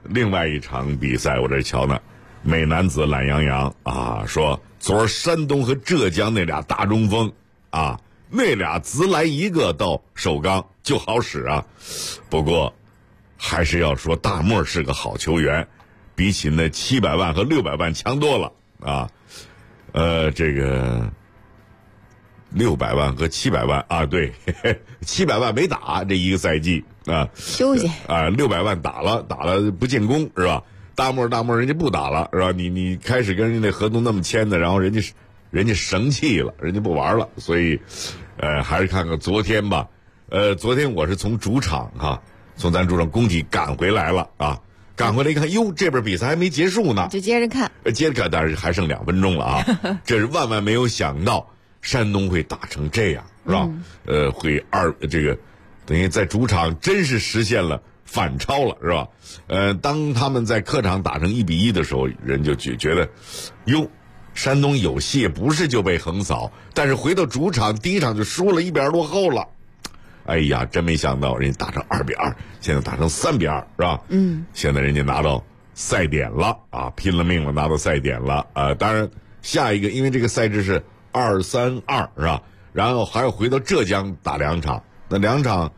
另外一场比赛，我这瞧呢，美男子懒洋洋啊，说昨儿山东和浙江那俩大中锋啊，那俩只来一个到首钢就好使啊。不过还是要说大漠是个好球员，比起那700万和600万强多了啊。这个600万和700万啊，对，700万没打这一个赛季啊， 休息啊，600万打了不建功是吧？大漠人家不打了是吧？你开始跟人家那合同那么签的，然后人家生气了，人家不玩了，所以还是看看昨天吧。昨天我是从主场从咱主场工体赶回来了啊。赶回来一看，哟，这边比赛还没结束呢， 就接着看， 但是还剩2分钟了啊！这是万万没有想到，山东会打成这样，是吧？会等于在主场真是实现了反超了，是吧？当他们在客场打成1-1的时候，人就觉得，哟，山东有戏，不是就被横扫，但是回到主场第一场就输了，1比2落后了。哎呀，真没想到人家打成2比2，现在打成3比2，是吧？现在人家拿到赛点了啊，拼了命了拿到赛点了啊！当然下一个，因为这个赛制是2-3-2，是吧？然后还要回到浙江打2场，那2场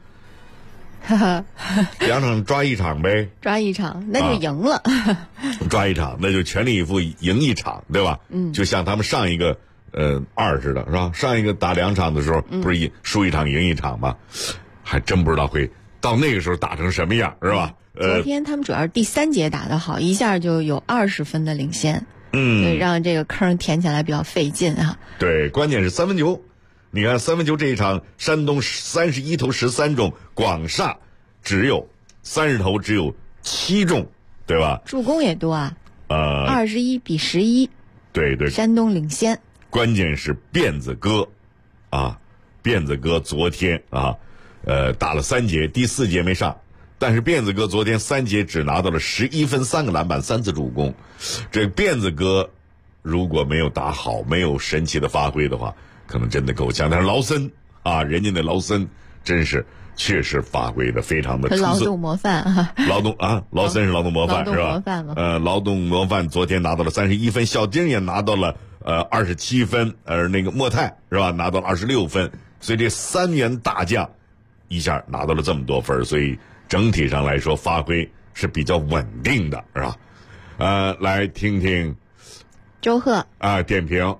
2场抓一场呗， 抓一场那就赢了， 抓一场那就全力以赴赢一场，对吧？就像他们上一个2似的，是吧？上一个打2场的时候，不是输一场赢一场吗？还真不知道会到那个时候打成什么样，是吧？ 昨天他们主要是第3节打得好，一下就有20分的领先，让这个坑填起来比较费劲啊。 对，关键是3分球。你看3分球这一场，山东31投13中，广厦只有30投只有7中，对吧？ 助攻也多啊，21比11， 对， 山东领先。 关键是辫子哥昨天打了3节，第4节没上，但是辫子哥昨天3节只拿到了11分3个篮板3次助攻。这辫子哥如果没有打好，没有神奇的发挥的话，可能真的够呛。但是劳森人家那劳森真是确实发挥的非常的出色， 劳动模范劳森是劳动模范是吧？ 劳动模范嘛。 劳动模范昨天拿到了31分，小丁也拿到了27分，那个莫泰是吧，拿到了26分，所以这3员大将一下拿到了这么多分，所以整体上来说发挥是比较稳定的，是吧？来听听周贺点评。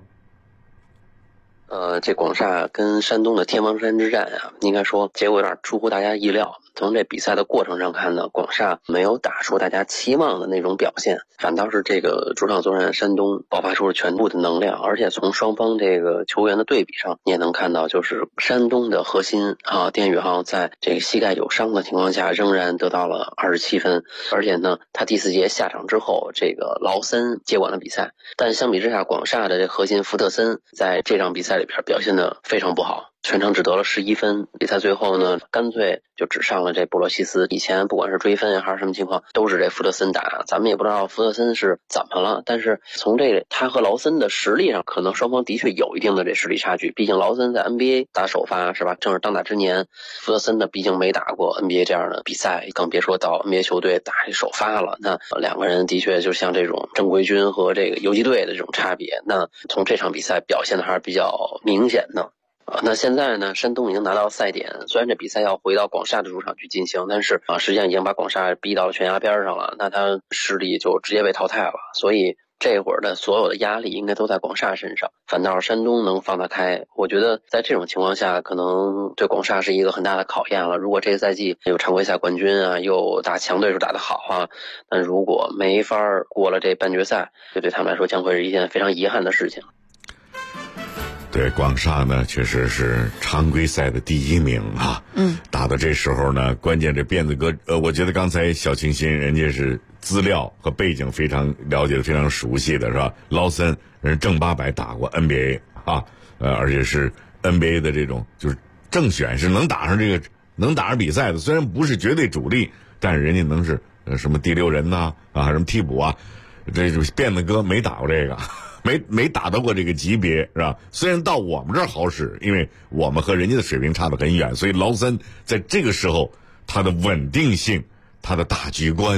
这广厦跟山东的天王山之战啊，应该说结果有点出乎大家意料。从这比赛的过程上看呢，广厦没有打出大家期望的那种表现，反倒是这个主场作战山东爆发出了全部的能量。而且从双方这个球员的对比上，你也能看到，就是山东的核心丁宇浩在这个膝盖有伤的情况下，仍然得到了27分。而且呢，他第4节下场之后，这个劳森接管了比赛。但相比之下，广厦的这核心福特森在这场比赛里边表现得非常不好，全场只得了11分。比赛最后呢，干脆就只上了这布罗西斯。以前不管是追分还是什么情况，都是这福特森打，咱们也不知道福特森是怎么了。但是从他和劳森的实力上，可能双方的确有一定的这实力差距。毕竟劳森在 NBA 打首发是吧，正是当打之年。福特森呢，毕竟没打过 NBA 这样的比赛，更别说到 NBA 球队打这首发了。那2个人的确就像这种正规军和这个游击队的这种差别，那从这场比赛表现的还是比较明显的。那现在呢，山东已经拿到了赛点，虽然这比赛要回到广厦的主场去进行，但是实际上已经把广厦逼到了悬崖边上了，那他实力就直接被淘汰了。所以这会儿的所有的压力应该都在广厦身上，反倒是山东能放得开。我觉得在这种情况下，可能对广厦是一个很大的考验了。如果这个赛季有常规赛冠军又打强对手打得好那如果没法过了这半决赛，这对他们来说将会是一件非常遗憾的事情。 对，广厦呢确实是常规赛的第1名打到这时候呢，关键这辫子哥我觉得刚才小清新人家是资料和背景非常了解的，非常熟悉的是吧？劳森人正800打过 NBA 而且是 NBA 的这种就是正选，是能打上比赛的，虽然不是绝对主力，但是人家能是什么第6人什么替补这就是辫子哥没打过这个。没打到过这个级别是吧？虽然到我们这儿好使，因为我们和人家的水平差得很远，所以劳森在这个时候他的稳定性、他的大局观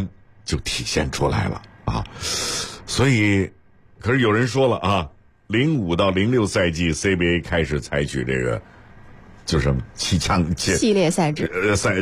就体现出来了啊。所以，可是有人说了啊，05到06赛季 CBA 开始采取这个就是系列赛制，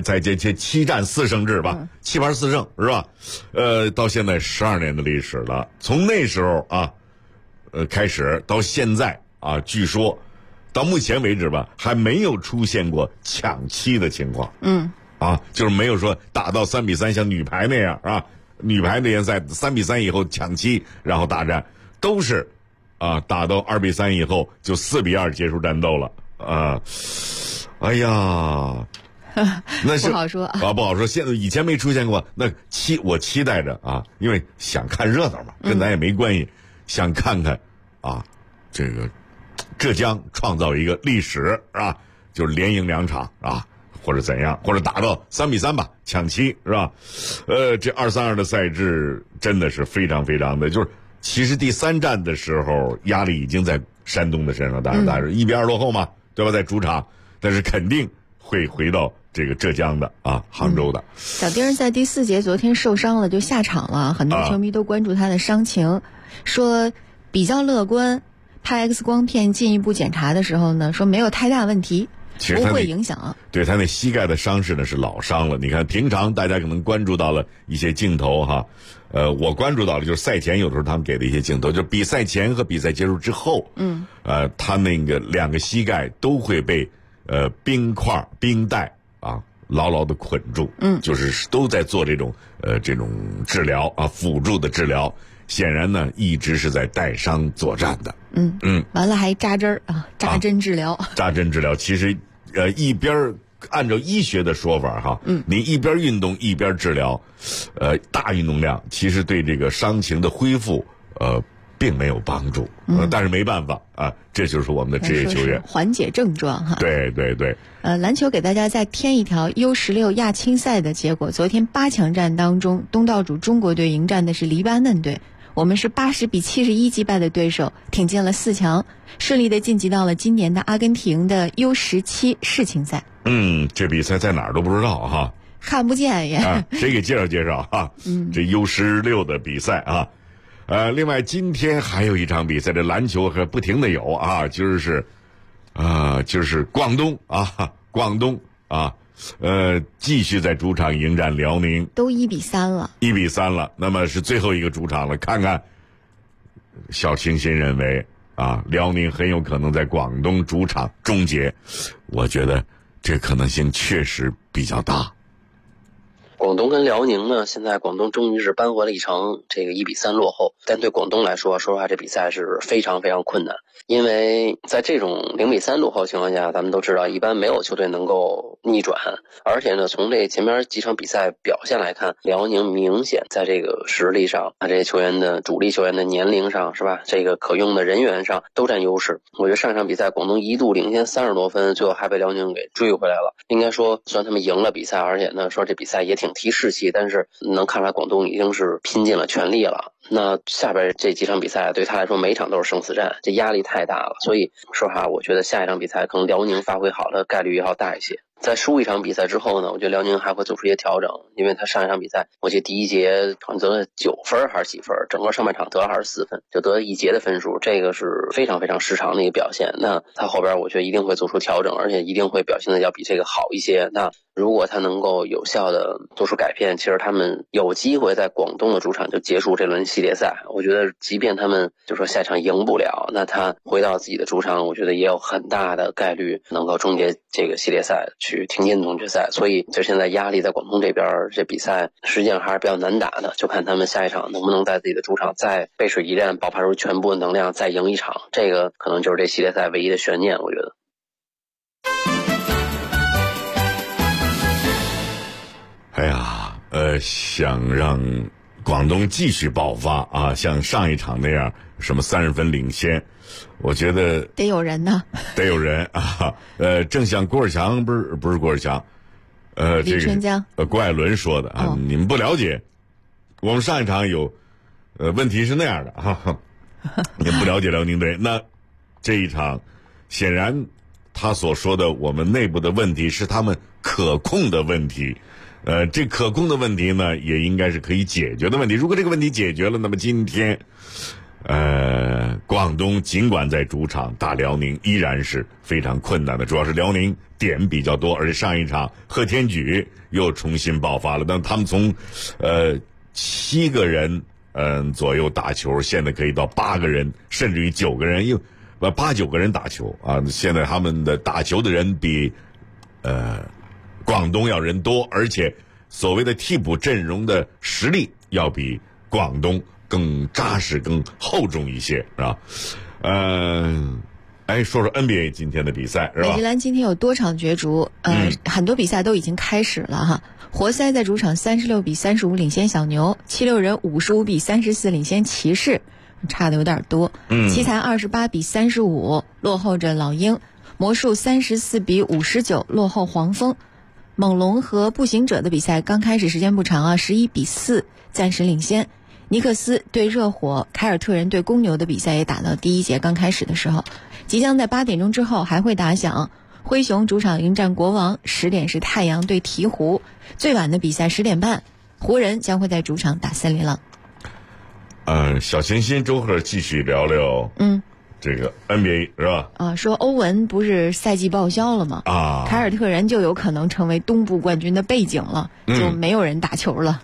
7战4胜制吧，7盘4胜是吧？到现在12年的历史了，从那时候啊，开始到现在啊，据说到目前为止吧，还没有出现过抢七的情况。就是没有说打到3比3像女排那样啊，女排联赛3比3以后抢七，然后大战，都是打到2比3以后就4比2结束战斗了啊。哎呀，那是不好说啊，不好说。现在以前没出现过，那我期待着啊，因为想看热闹嘛，跟咱也没关系，想看看啊，这个浙江创造一个历史啊，就是连赢2场啊，或者怎样，或者打到3比3吧，抢七是吧？这232的赛制真的是非常非常的，就是其实第3战的时候压力已经在山东的身上，当然1比2落后嘛，对吧？在主场。但是肯定会回到这个浙江的啊，杭州的。 小丁在第4节昨天受伤了，就下场了，很多球迷都关注他的伤情，说比较乐观。拍 X 光片进一步检查的时候呢，说没有太大问题，不会影响。 对，他那膝盖的伤势呢是老伤了。你看平常大家可能关注到了一些镜头哈，我关注到了就是赛前有的时候他们给的一些镜头，就是比赛前和比赛结束之后，他那个2个膝盖都会被冰块、冰带啊，牢牢的捆住，就是都在做这种治疗啊，辅助的治疗。显然呢，一直是在带伤作战的。 完了还扎针啊，扎针治疗。 扎针治疗，其实一边按照医学的说法哈，你一边运动一边治疗，大运动量其实对这个伤情的恢复并没有帮助，但是没办法啊，这就是我们的职业球员缓解症状哈。 对。 篮球给大家再添一条 U16亚青赛的结果。昨天8强战当中，东道主中国队迎战的是黎巴嫩队，我们是80比71击败的对手，挺进了4强，顺利的晋级到了今年的阿根廷的 U17世青赛。 这比赛在哪儿都不知道哈， 看不见也。 谁给介绍介绍哈？这 U16的比赛啊。另外今天还有一场比赛，这篮球还不停的有啊，就是广东啊，继续在主场迎战辽宁， 都1比3了 ，1比3了。那么是最后一个主场了，看看小清新认为啊，辽宁很有可能在广东主场终结，我觉得这可能性确实比较大。 广东跟辽宁呢，现在广东终于是扳回了一城，这个1比3落后。但对广东来说，说实话，这比赛是非常非常困难，因为在这种0比3落后情况下，咱们都知道，一般没有球队能够逆转。而且呢，从这前面几场比赛表现来看，辽宁明显在这个实力上，这些球员的主力球员的年龄上，是吧？这个可用的人员上都占优势。我觉得上场比赛广东一度领先30多分，最后还被辽宁给追回来了。应该说，虽然他们赢了比赛，而且呢，说这比赛也挺提士气，但是能看出来广东已经是拼尽了全力了。那下边这几场比赛对他来说每一场都是生死战，这压力太大了。所以说实话，我觉得下一场比赛可能辽宁发挥好的概率要大一些。在输一场比赛之后呢，我觉得辽宁还会做出一些调整，因为他上一场比赛，我记得第1节好像得了9分还是几分，整个上半场得了24分，就得了1节的分数，这个是非常非常失常的一个表现。那他后边我觉得一定会做出调整，而且一定会表现的要比这个好一些。那如果他能够有效的做出改变，其实他们有机会在广东的主场就结束这轮系列赛。我觉得即便他们就说下场赢不了，那他回到自己的主场，我觉得也有很大的概率能够终结这个系列赛，去挺进总决赛。所以就现在压力在广东这边，这比赛实际上还是比较难打的，就看他们下一场能不能在自己的主场再背水一战，爆发出全部的能量再赢一场，这个可能就是这系列赛唯一的悬念，我觉得。 哎呀，想让广东继续爆发啊，像上一场那样什么30分领先，我觉得得有人呢， 得有人啊。正像郭尔强不是郭尔强， 李春江郭艾伦说的啊，你们不了解，我们上一场有问题是那样的哈，你不了解辽宁队，那这一场显然他所说的我们内部的问题是他们可控的问题。 这可控的问题呢，也应该是可以解决的问题。如果这个问题解决了，那么今天，广东尽管在主场打辽宁依然是非常困难的，主要是辽宁点比较多，而且上一场贺天举又重新爆发了。但他们从7个人左右打球，现在可以到8个人，甚至于9个人，又8、9个人打球啊！现在他们的打球的人比广东要人多，而且所谓的替补阵容的实力要比广东更扎实、更厚重一些，是吧？说说 NBA 今天的比赛是吧？ 北极蓝今天有多场角逐，很多比赛都已经开始了哈。活塞在主场36比35领先小牛，76人55比34领先骑士，差的有点多。奇才28比35落后着老鹰，魔术34比59落后黄蜂。猛龙和步行者的比赛刚开始时间不长啊，11比4暂时领先。尼克斯对热火，凯尔特人对公牛的比赛也打到第一节刚开始的时候，即将在8点钟之后还会打响。灰熊主场迎战国王，10点是太阳对鹈鹕，最晚的比赛10点半，湖人将会在主场打森林狼。 小清新周贺继续聊聊这个 NBA 是吧？ 说欧文不是赛季报销了吗？凯尔特人就有可能成为东部冠军的背景了，就没有人打球了。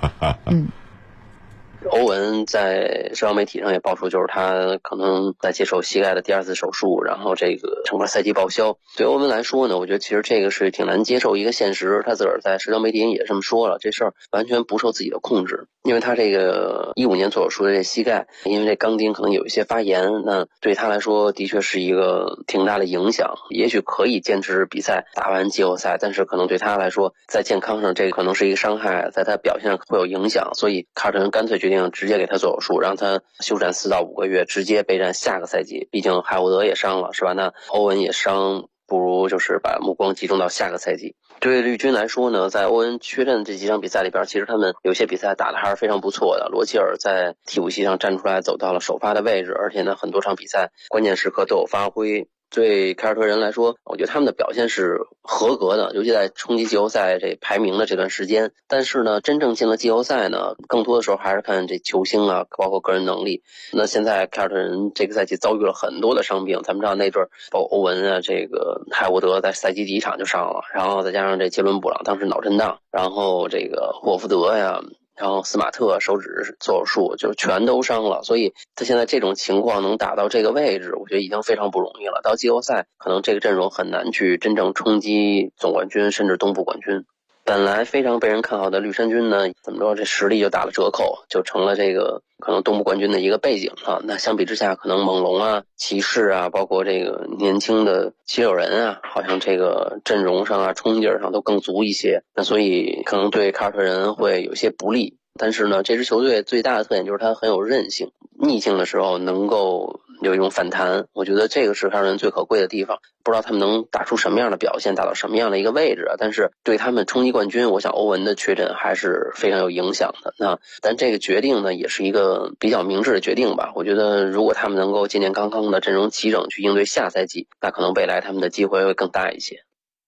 欧文在社交媒体上也爆出，就是他可能在接受膝盖的第2次手术，然后这个整个赛季报销。对欧文来说呢，我觉得其实这个是挺难接受一个现实。他自个儿在社交媒体上也这么说了，这事儿完全不受自己的控制，因为他这个15年做手术的这膝盖，因为这钢筋可能有一些发炎，那对他来说的确是一个挺大的影响。也许可以坚持比赛打完季后赛，但是可能对他来说，在健康上这个可能是一个伤害，在他表现上会有影响，所以凯尔特人干脆决定直接给他做手术，让他休战4到5个月，直接备战下个赛季。毕竟海沃德也伤了，是吧？那欧文也伤，不如就是把目光集中到下个赛季。对绿军来说呢，在欧文缺阵这几场比赛里边，其实他们有些比赛打得还是非常不错的。罗齐尔在替补席上站出来，走到了首发的位置，而且呢，很多场比赛关键时刻都有发挥。对凯尔特人来说，我觉得他们的表现是合格的，尤其在冲击季后赛这排名的这段时间。但是呢，真正进了季后赛呢，更多的时候还是看这球星啊，包括个人能力。那现在凯尔特人这个赛季遭遇了很多的伤病，咱们知道那阵包括欧文啊，这个海沃德在赛季第1场就上了，然后再加上这杰伦布朗当时脑震荡，然后这个霍福德呀，然后斯马特手指做手术，就全都伤了，所以他现在这种情况能打到这个位置，我觉得已经非常不容易了。到季后赛可能这个阵容很难去真正冲击总冠军甚至东部冠军。本来非常被人看好的绿衫军呢，怎么说这实力就打了折扣，就成了这个可能东部冠军的一个背景了。那相比之下，可能猛龙啊、骑士啊，包括这个年轻的76人啊，好像这个阵容上啊、冲劲上都更足一些。那所以可能对凯尔特人会有些不利。但是呢，这支球队最大的特点就是它很有韧性，逆境的时候能够有一种反弹，我觉得这个是凯尔特人最可贵的地方。不知道他们能打出什么样的表现，打到什么样的一个位置啊？但是对他们冲击冠军，我想欧文的缺阵还是非常有影响的。但这个决定呢，也是一个比较明智的决定吧。我觉得如果他们能够健健康康的阵容齐整去应对下赛季，那可能未来他们的机会会更大一些。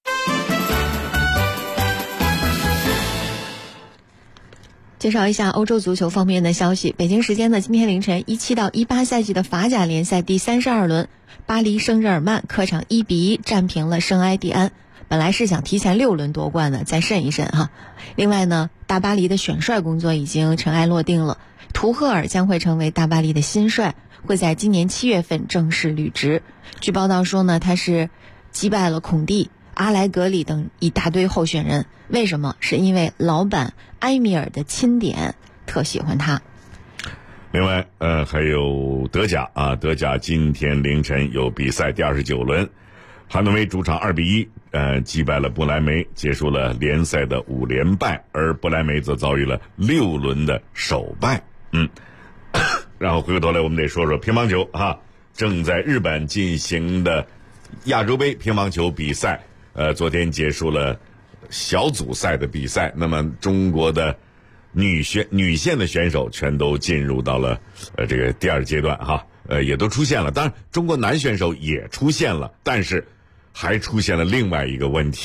介绍一下欧洲足球方面的消息。北京时间的今天凌晨，17到18赛季的法甲联赛第32轮，巴黎圣日耳曼客场1比1战平了圣埃蒂安。本来是想提前6轮夺冠的，再慎一慎哈。另外呢，大巴黎的选帅工作已经尘埃落定了，图赫尔将会成为大巴黎的新帅，会在今年7月份正式履职。据报道说呢，他是击败了孔蒂、阿莱格里等一大堆候选人。为什么？是因为老板埃米尔的钦点特喜欢他。 另外还有德甲啊，德甲今天凌晨有比赛，第29轮，汉诺威主场2比1击败了不莱梅，结束了联赛的5连败，而不莱梅则遭遇了6轮的首败。然后回过头来我们得说说乒乓球啊，正在日本进行的亚洲杯乒乓球比赛，昨天结束了小组赛的比赛，那么中国的女线的选手全都进入到了这个第2阶段哈，也都出现了。当然中国男选手也出现了，但是还出现了另外一个问题，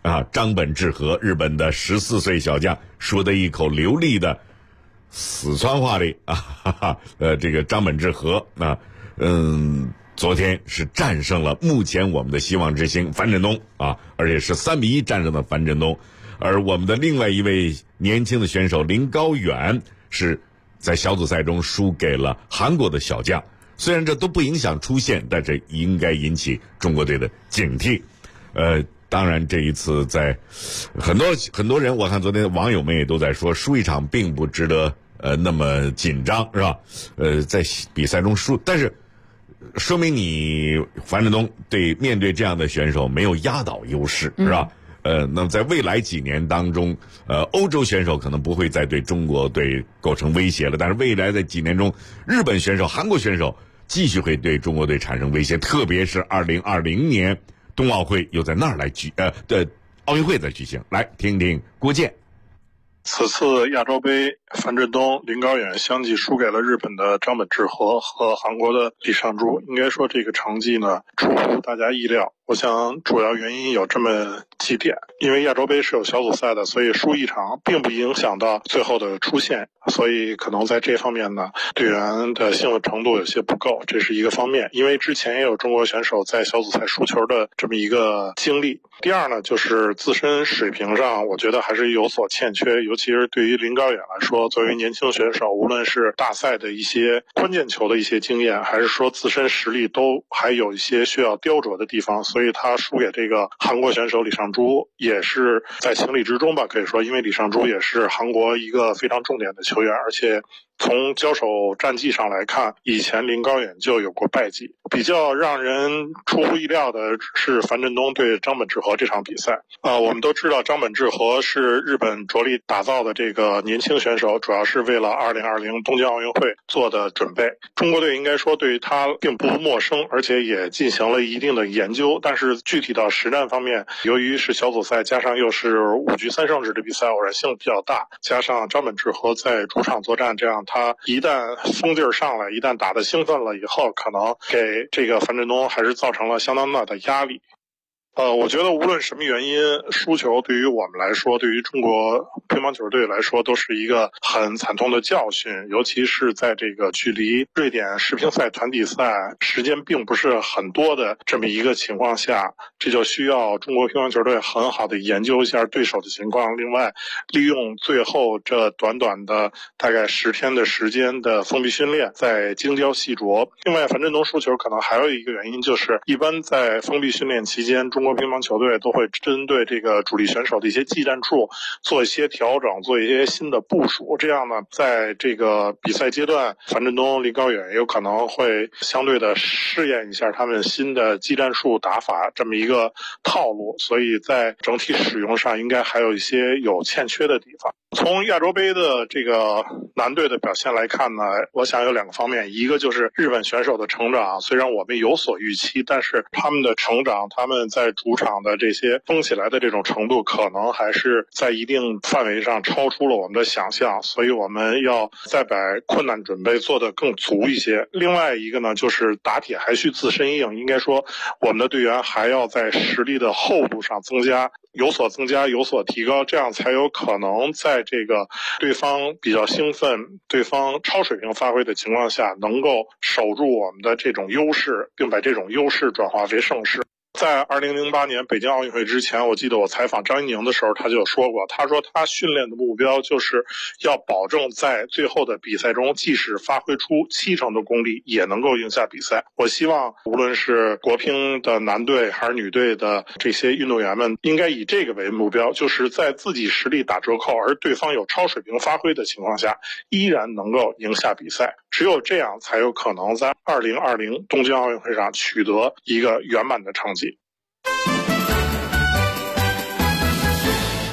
张本智和，日本的14岁小将，说的一口流利的四川话里这个张本智和昨天是战胜了目前我们的希望之星樊振东而且是3-1战胜了樊振东。而我们的另外一位年轻的选手林高远是在小组赛中输给了韩国的小将，虽然这都不影响出线，但是应该引起中国队的警惕。当然这一次在很多人，我看昨天网友们也都在说，输一场并不值得那么紧张，是吧？在比赛中输，但是说明你樊振东面对这样的选手没有压倒优势，是吧？那么在未来几年当中，欧洲选手可能不会再对中国队构成威胁了，但是未来的几年中，日本选手、韩国选手继续会对中国队产生威胁，特别是2020年冬奥会又在那儿来奥运会再举行。来听听郭健。 此次亚洲杯，樊振东、林高远相继输给了日本的张本智和和韩国的李尚洙。应该说这个成绩呢出乎大家意料。我想主要原因有这么几点，因为亚洲杯是有小组赛的，所以输一场并不影响到最后的出线，所以可能在这方面呢，队员的兴奋程度有些不够，这是一个方面。因为之前也有中国选手在小组赛输球的这么一个经历。第二呢，就是自身水平上，我觉得还是有所欠缺，尤其是对于林高远来说，作为年轻选手，无论是大赛的一些关键球的一些经验，还是说自身实力，都还有一些需要雕琢的地方，所以他输给这个韩国选手李尚洙也是在情理之中吧，可以说，因为李尚洙也是韩国一个非常重点的球员，而且从交手战绩上来看，以前林高远就有过败绩。比较让人出乎意料的是樊振东对张本智和这场比赛。我们都知道张本智和是日本着力打造的这个年轻选手，主要是为了2020东京奥运会做的准备。中国队应该说对于他并不陌生，而且也进行了一定的研究，但是具体到实战方面，由于是小组赛加上又是5局3胜制的比赛，偶然性比较大，加上张本智和在主场作战，这样他一旦风劲儿上来，一旦打得兴奋了以后，可能给这个樊振东还是造成了相当大的压力。我觉得无论什么原因，输球对于我们来说，对于中国乒乓球队来说，都是一个很惨痛的教训。尤其是在这个距离瑞典世乒赛团体赛时间并不是很多的这么一个情况下，这就需要中国乒乓球队很好的研究一下对手的情况。另外，利用最后这短短的大概10天的时间的封闭训练，再精雕细琢。另外，樊振东输球可能还有一个原因，就是一般在封闭训练期间，中国乒乓球队都会针对这个主力选手的一些技战术做一些调整，做一些新的部署。这样呢，在这个比赛阶段，樊振东、林高远有可能会相对的试验一下他们新的技战术打法这么一个套路，所以在整体使用上应该还有一些有欠缺的地方。从亚洲杯的这个男队的表现来看呢，我想有2个方面，一个就是日本选手的成长，虽然我们有所预期，但是他们的成长，他们在主场的这些疯起来的这种程度，可能还是在一定范围上超出了我们的想象，所以我们要再把困难准备做得更足一些。另外一个呢，就是打铁还需自身硬，应该说我们的队员还要在实力的厚度上有所增加，有所提高，这样才有可能在这个对方比较兴奋、对方超水平发挥的情况下，能够守住我们的这种优势，并把这种优势转化为胜势。在2008年北京奥运会之前，我记得我采访张怡宁的时候，他就说过，他说他训练的目标就是要保证在最后的比赛中，即使发挥出70%的功力，也能够赢下比赛。我希望无论是国乒的男队还是女队的这些运动员们，应该以这个为目标，就是在自己实力打折扣，而对方有超水平发挥的情况下，依然能够赢下比赛。只有这样才有可能在2020东京奥运会上取得一个圆满的成绩。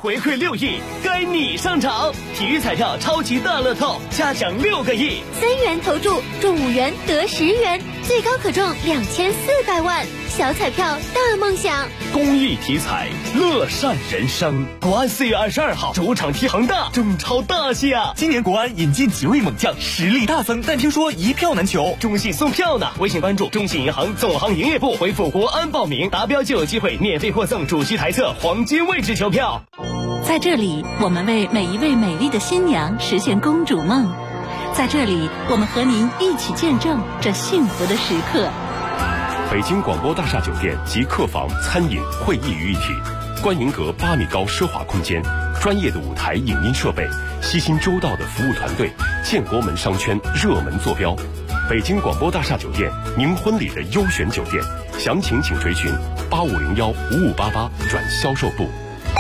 回馈6亿，该你上场。体育彩票超级大乐透，嘉奖6个亿 ，3元投注中5元得10元，最高可中2400万。小彩票大梦想， 公益体彩，乐善人生。国安4月22号主场踢恒大，中超大戏啊！ 今年国安引进几位猛将，实力大增，但听说一票难求， 中信送票呢。微信关注中信银行总行营业部，回复国安报名，达标就有机会免费获赠主席台侧黄金位置球票。 在这里，我们为每一位美丽的新娘实现公主梦。在这里，我们和您一起见证这幸福的时刻。 北京广播大厦酒店集客房、餐饮、会议于一体，观迎阁8米高奢华空间，专业的舞台影音设备，悉心周到的服务团队，建国门商圈热门坐标。北京广播大厦酒店，您婚礼的优选酒店，详情请垂询8501-5588转销售部。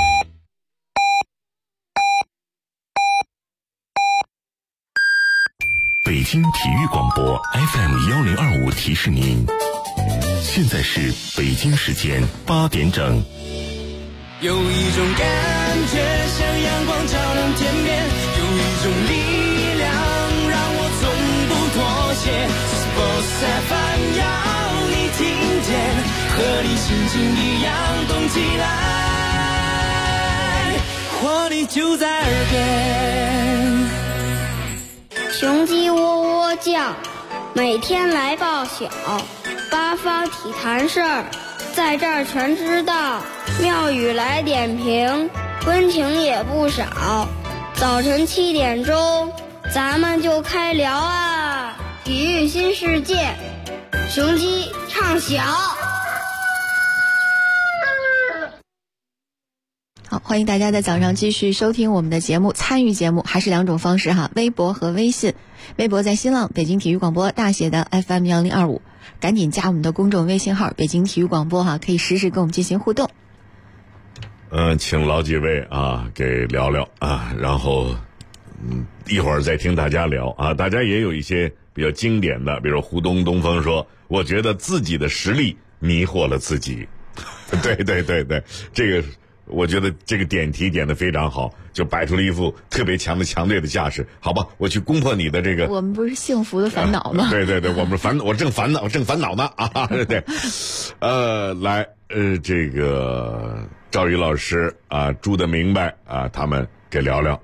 北京体育广播 FM1025提示您，现在是北京时间8点整。 有一种感觉像阳光照亮天边，有一种力量让我从不妥协。Sports FM 要你听见，和你心情一样动起来，活力就在耳边。 雄鸡喔喔叫，每天来报晓，八方体坛事儿，在这儿全知道。妙语来点评，温情也不少。早晨7点钟，咱们就开聊啊！体育新世界，雄鸡唱晓。 好，欢迎大家在早上继续收听我们的节目，参与节目还是2种方式哈，微博和微信。微博在新浪北京体育广播大写的 FM1025，赶紧加我们的公众微信号北京体育广播哈，可以实时跟我们进行互动。 请老几位啊给聊聊啊，然后一会儿再听大家聊啊。大家也有一些比较经典的，比如胡东风说，我觉得自己的实力迷惑了自己。对，这个我觉得这个点题点得非常好，就摆出了一副特别强的强队的架势。好吧，我去攻破你的这个。 我们不是幸福的烦恼吗？ 对，我正烦恼呢啊！对，来这个赵宇老师啊，朱的明白啊，他们给聊聊。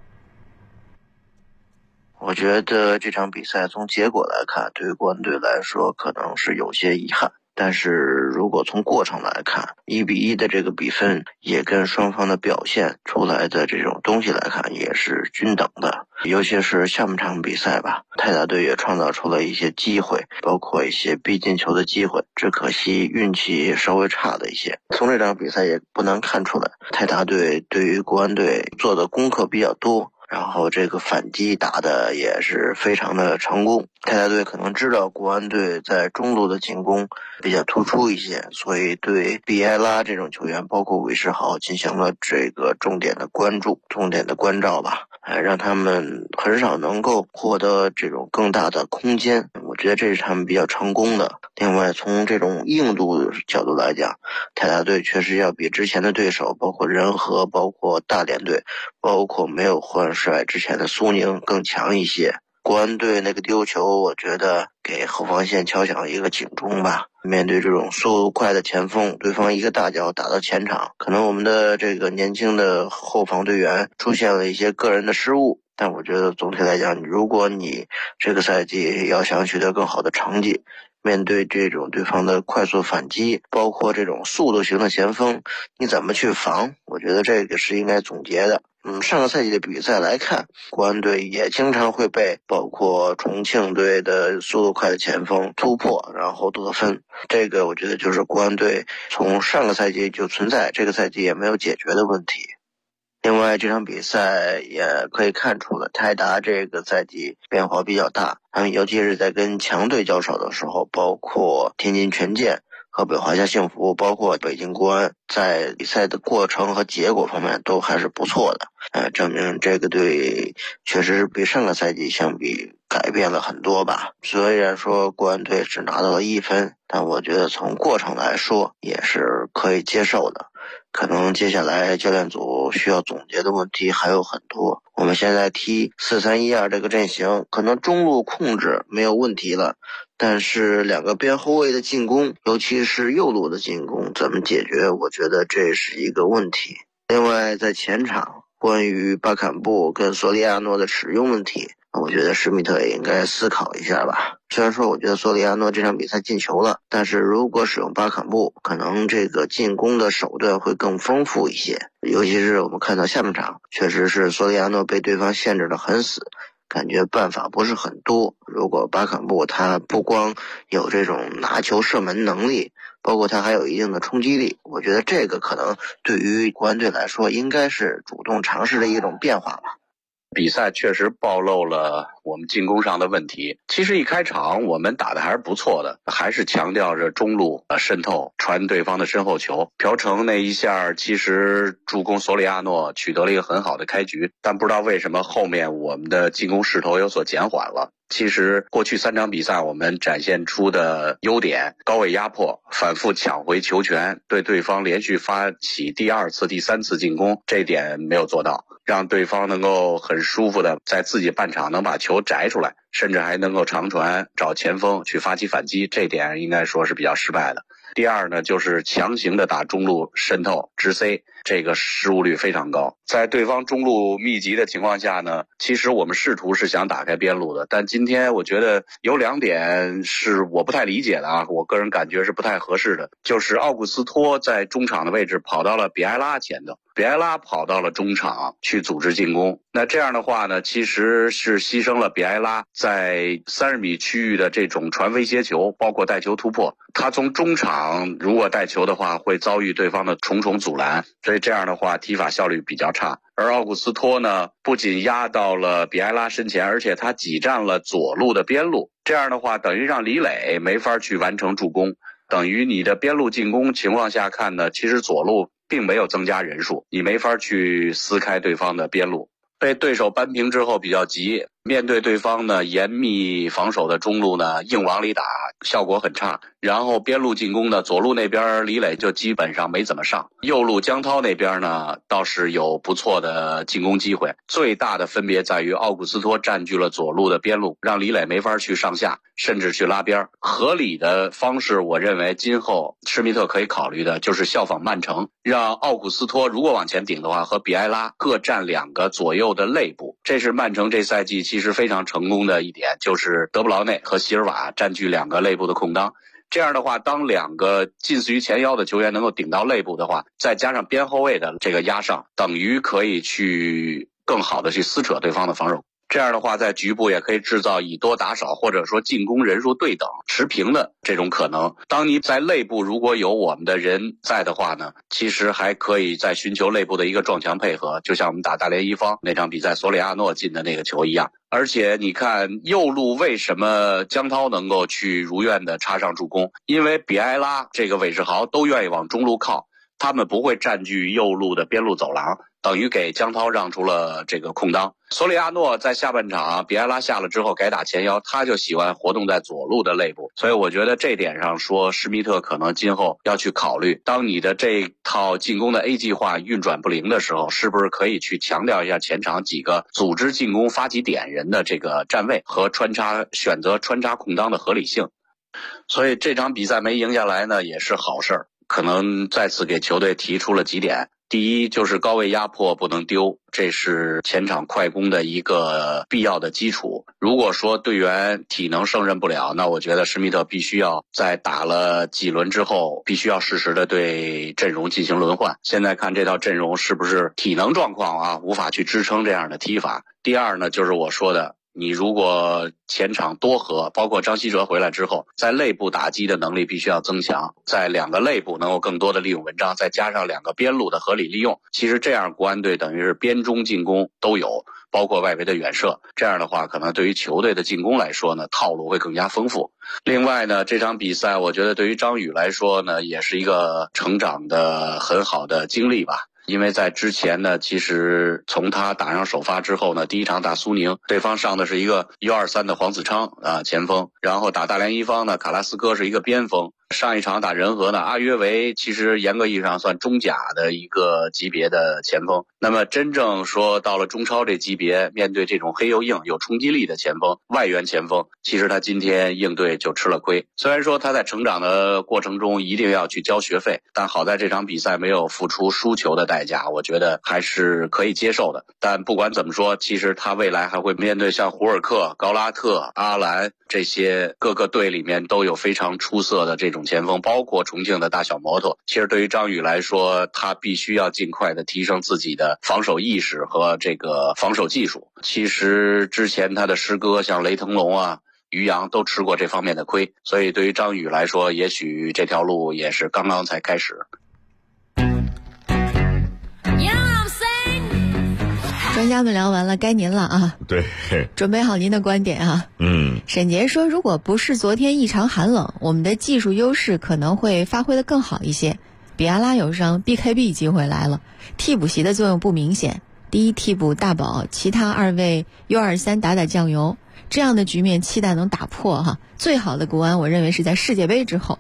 我觉得这场比赛从结果来看，对于国安队来说可能是有些遗憾。但是如果从过程来看，1-1的这个比分也跟双方的表现出来的这种东西来看也是均等的。尤其是下半场比赛吧，泰达队也创造出了一些机会，包括一些逼进球的机会，只可惜运气稍微差了一些。从这场比赛也不难看出来，泰达队对于国安队做的功课比较多，然后这个反击打的也是非常的成功。泰达队可能知道国安队在中路的进攻比较突出一些，所以对比埃拉这种球员，包括韦世豪进行了这个重点的关注、重点的关照吧，让他们很少能够获得这种更大的空间。我觉得这是他们比较成功的。另外，从这种硬度角度来讲，泰达队确实要比之前的对手，包括仁和、包括大连队、包括没有换帅之前的苏宁更强一些。国安队那个丢球，我觉得给后防线敲响一个警钟吧。面对这种速度快的前锋，对方一个大脚打到前场，可能我们的这个年轻的后防队员出现了一些个人的失误，但我觉得总体来讲，如果你这个赛季要想取得更好的成绩，面对这种对方的快速反击，包括这种速度型的前锋，你怎么去防？我觉得这个是应该总结的。上个赛季的比赛来看，国安队也经常会被包括重庆队的速度快的前锋突破，然后得分。这个我觉得就是国安队从上个赛季就存在，这个赛季也没有解决的问题。另外，这场比赛也可以看出了泰达这个赛季变化比较大，他们尤其是在跟强队交手的时候，包括天津权健、河北华夏幸福，包括北京国安，在比赛的过程和结果方面都还是不错的，证明这个队确实是比上个赛季相比改变了很多吧。虽然说国安队只拿到了1分，但我觉得从过程来说也是可以接受的。 可能接下来教练组需要总结的问题还有很多。我们现在踢4-3-1-2这个阵型，可能中路控制没有问题了，但是两个边后卫的进攻，尤其是右路的进攻怎么解决，我觉得这是一个问题。另外在前场关于巴坎布跟索里亚诺的使用问题，我觉得施密特也应该思考一下吧。虽然说我觉得索里亚诺这场比赛进球了，但是如果使用巴坎布，可能这个进攻的手段会更丰富一些。尤其是我们看到下半场，确实是索里亚诺被对方限制得很死，感觉办法不是很多。如果巴坎布他不光有这种拿球射门能力，包括他还有一定的冲击力，我觉得这个可能对于国安队来说应该是主动尝试的一种变化吧。 比赛确实暴露了我们进攻上的问题。其实一开场我们打的还是不错的，还是强调着中路渗透，传对方的身后球。朴成那一下其实助攻索里亚诺取得了一个很好的开局，但不知道为什么后面我们的进攻势头有所减缓了。其实过去3场比赛我们展现出的优点，高位压迫，反复抢回球权，对对方连续发起第2次、第3次进攻，这点没有做到，让对方能够很舒服的在自己半场能把球摘出来，甚至还能够长传找前锋去发起反击，这点应该说是比较失败的。第二呢，就是强行的打中路渗透直塞，这个失误率非常高。在对方中路密集的情况下呢，其实我们试图是想打开边路的，但今天我觉得有2点是我不太理解的啊，我个人感觉是不太合适的。就是奥古斯托在中场的位置跑到了比埃拉前头，比埃拉跑到了中场去组织进攻，那这样的话呢，其实是牺牲了比埃拉在30米区域的这种传威胁球，包括带球突破。他从中场如果带球的话，会遭遇对方的重重阻拦，所以这样的话踢法效率比较差。而奥古斯托呢，不仅压到了比埃拉身前，而且他挤占了左路的边路，这样的话等于让李磊没法去完成助攻，等于你的边路进攻情况下看呢，其实左路并没有增加人数，你没法去撕开对方的边路。被对手扳平之后比较急，面对对方呢严密防守的中路呢硬往里打，效果很差。然后边路进攻呢，左路那边李磊就基本上没怎么上，右路江涛那边呢倒是有不错的进攻机会。最大的分别在于奥古斯托占据了左路的边路，让李磊没法去上下，甚至去拉边。合理的方式，我认为今后施密特可以考虑的就是效仿曼城，让奥古斯托如果往前顶的话，和比埃拉各占2个左右的肋部。这是曼城这赛季其实非常成功的一点，就是德布劳内和席尔瓦占据2个肋部的空当。这样的话，当2个近似于前腰的球员能够顶到肋部的话，再加上边后卫的这个压上，等于可以去更好的去撕扯对方的防守。这样的话，在局部也可以制造以多打少，或者说进攻人数对等持平的这种可能。当你在肋部如果有我们的人在的话呢，其实还可以再寻求肋部的一个撞墙配合，就像我们打大连一方那场比赛索里亚诺进的那个球一样。而且你看右路为什么江涛能够去如愿的插上助攻，因为比埃拉这个韦世豪都愿意往中路靠，他们不会占据右路的边路走廊，等于给江涛让出了这个空当。索里亚诺在下半场比埃拉下了之后改打前腰，他就喜欢活动在左路的肋部，所以我觉得这点上说施密特可能今后要去考虑，当你的这套进攻的 A 计划运转不灵的时候，是不是可以去强调一下前场几个组织进攻发起点人的这个站位和选择穿插空当的合理性。所以这场比赛没赢下来呢也是好事儿，可能再次给球队提出了几点。第一就是高位压迫不能丢，这是前场快攻的一个必要的基础。如果说队员体能胜任不了，那我觉得施密特必须要在打了几轮之后，必须要适时的对阵容进行轮换。现在看这套阵容是不是体能状况无法去支撑这样的踢法。第二呢，就是我说的，你如果前场多核，包括张稀哲回来之后，在肋部打击的能力必须要增强，在2个肋部能够更多的利用文章，再加上2个边路的合理利用，其实这样国安队等于是边中进攻都有，包括外围的远射，这样的话可能对于球队的进攻来说呢，套路会更加丰富。另外呢，这场比赛我觉得对于张宇来说呢，也是一个成长的很好的经历吧。因为在之前呢，其实从他打上首发之后呢，第一场打苏宁，对方上的是一个123的黄子昌前锋，然后打大连一方呢，卡拉斯科是一个边锋， 上一场打仁和呢，阿约维其实严格意义上算中甲的一个级别的前锋。那么真正说到了中超这级别，面对这种黑又硬有冲击力的前锋，外援前锋，其实他今天应对就吃了亏。虽然说他在成长的过程中一定要去交学费，但好在这场比赛没有付出输球的代价，我觉得还是可以接受的。但不管怎么说，其实他未来还会面对像胡尔克、高拉特、阿兰这些各个队里面都有非常出色的这种前锋，包括重庆的大小摩托。其实对于张宇来说，他必须要尽快的提升自己的防守意识和这个防守技术。其实之前他的师哥像雷腾龙啊、于洋都吃过这方面的亏，所以对于张宇来说，也许这条路也是刚刚才开始。 专家们聊完了，该您了啊！ 对， 准备好您的观点啊！沈杰说，如果不是昨天异常寒冷，我们的技术优势可能会发挥得更好一些。比亚拉有伤 ，BKB 机会来了，替补席的作用不明显。第一替补大宝，其他2位 U23打酱油，这样的局面期待能打破哈。最好的国安，我认为是在世界杯之后。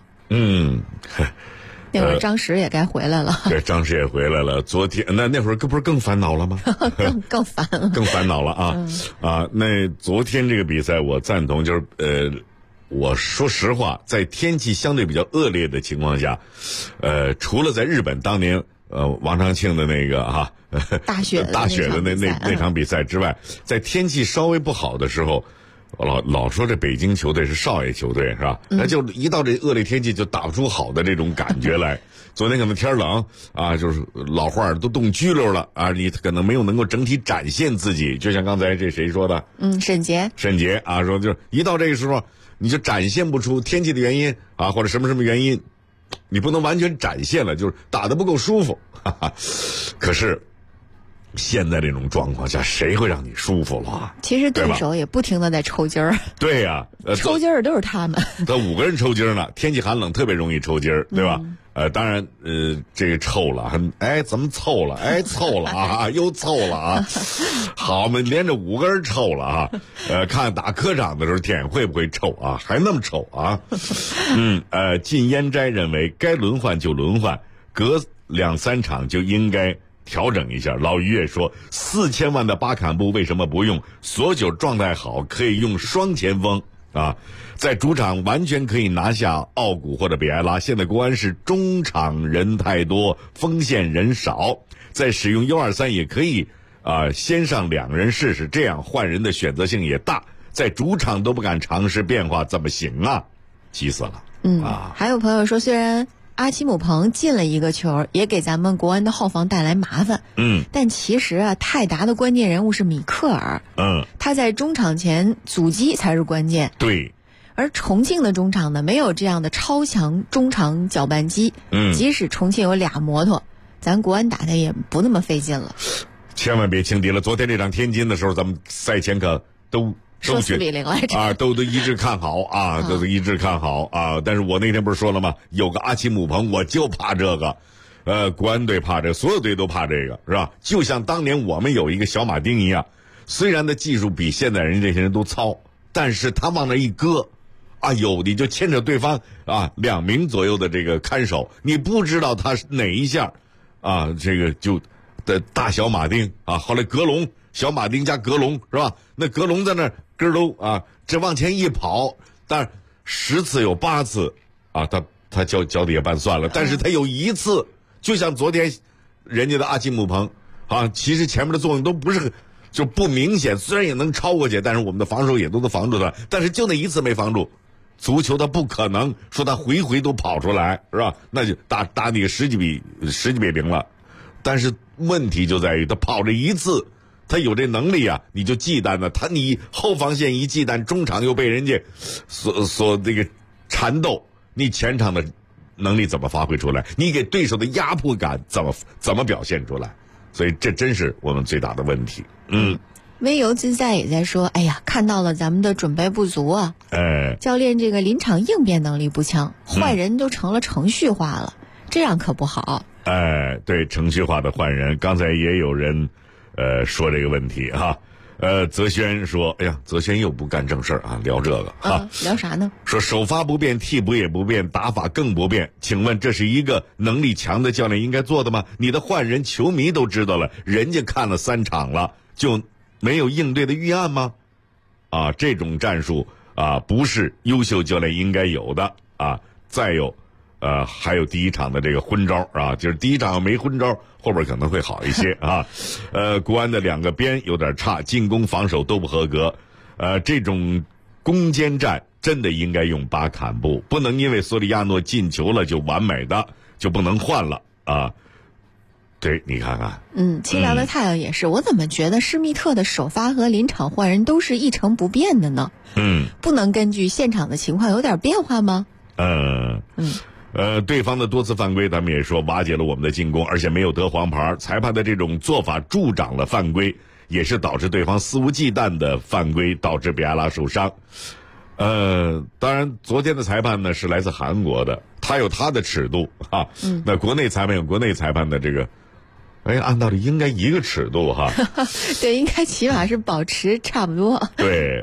那会儿张石也该回来了。 对，张石也回来了。昨天那会儿不是更烦恼了吗？ 更烦了， 更烦恼了啊！那昨天这个比赛我赞同，就是我说实话，在天气相对比较恶劣的情况下，除了在日本当年王长庆的那个大雪的那场比赛之外，在天气稍微不好的时候。我老说这北京球队是少爷球队是吧？那就一到这恶劣天气就打不出好的这种感觉来。昨天可能天冷啊，就是老话都冻拘溜了啊，你可能没有能够整体展现自己。就像刚才这谁说的？ 沈杰啊，说就是一到这个时候你就展现不出天气的原因啊，或者什么原因，你不能完全展现了，就是打得不够舒服。可是。现在这种状况下，谁会让你舒服了？ 其实对手也不停的在抽筋儿。 对呀， 抽筋儿都是他们。 他5个人抽筋呢，天气寒冷特别容易抽筋儿，对吧？当然，这个臭了，怎么凑了？凑了啊，又凑了啊！好，我们连着5个人抽了啊！看打科长的时候，天会不会臭啊？还那么臭啊？禁烟斋认为该轮换就轮换，隔2-3场就应该。调整一下。老于也说，4000万的巴坎布为什么不用？索久状态好，可以用双前锋啊，在主场完全可以拿下奥古或者比埃拉。现在国安是中场人太多，锋线人少，在使用U23也可以先上2个人试试，这样换人的选择性也大。在主场都不敢尝试变化，怎么行啊？急死了。 还有朋友说，虽然阿奇姆彭进了1个球，也给咱们国安的后防带来麻烦。但其实泰达的关键人物是米克尔。他在中场前阻击才是关键。 对。 而重庆的中场呢，没有这样的超强中场搅拌机。即使重庆有2摩托，咱国安打的也不那么费劲了。 千万别轻敌了。昨天这场天津的时候，咱们赛前可都说4比0来着啊，都一致看好啊，都一致看好啊。但是我那天不是说了吗？有个阿奇姆彭，我就怕这个。国安队怕这个，所有队都怕这个，是吧？就像当年我们有一个小马丁一样，虽然他技术比现在人这些人都糙，但是他往那一搁，你就牵扯对方2名左右的这个看守，你不知道他哪一下这个就的大小马丁后来格隆。小马丁加格隆是吧？那格隆在那根都这往前一跑，但10次有8次他脚底也拌蒜了，但是他有1次，就像昨天人家的阿基姆彭其实前面的作用都不是就不明显，虽然也能超过去，但是我们的防守也都能防住他，但是就那1次没防住。足球他不可能说他回都跑出来是吧？那就打你10几比0了，但是问题就在于他跑这1次。他有这能力你就忌惮了你后防线一忌惮，中场又被人家所这个缠斗，你前场的能力怎么发挥出来？你给对手的压迫感怎么表现出来？所以这真是我们最大的问题。 微游自在也在说，看到了咱们的准备不足啊。教练这个临场应变能力不强，换人都成了程序化了，这样可不好。 对，程序化的换人，刚才也有人说这个问题泽轩说：“哎呀，泽轩又不干正事儿啊，聊这个啊， 聊啥呢？ 说首发不变，替补也不变，打法更不变。请问这是一个能力强的教练应该做的吗？你的换人，球迷都知道了，人家看了3场了，就没有应对的预案吗？啊，这种战术啊，不是优秀教练应该有的啊。再有，还有第一场的这个昏招啊，就是第一场没昏招。”后边可能会好一些啊，国安的2个边有点差，进攻防守都不合格，这种攻坚战真的应该用巴坎布，不能因为索里亚诺进球了就完美的就不能换了啊。对，你看看， 清凉的太阳也是，我怎么觉得施密特的首发和临场换人都是一成不变的呢？不能根据现场的情况有点变化吗？ 对方的多次犯规，他们也说瓦解了我们的进攻，而且没有得黄牌。裁判的这种做法助长了犯规，也是导致对方肆无忌惮的犯规，导致比埃拉受伤。当然，昨天的裁判呢是来自韩国的，他有他的尺度啊。那国内裁判有国内裁判的这个，按道理应该一个尺度哈。 对，应该起码是保持差不多。 对，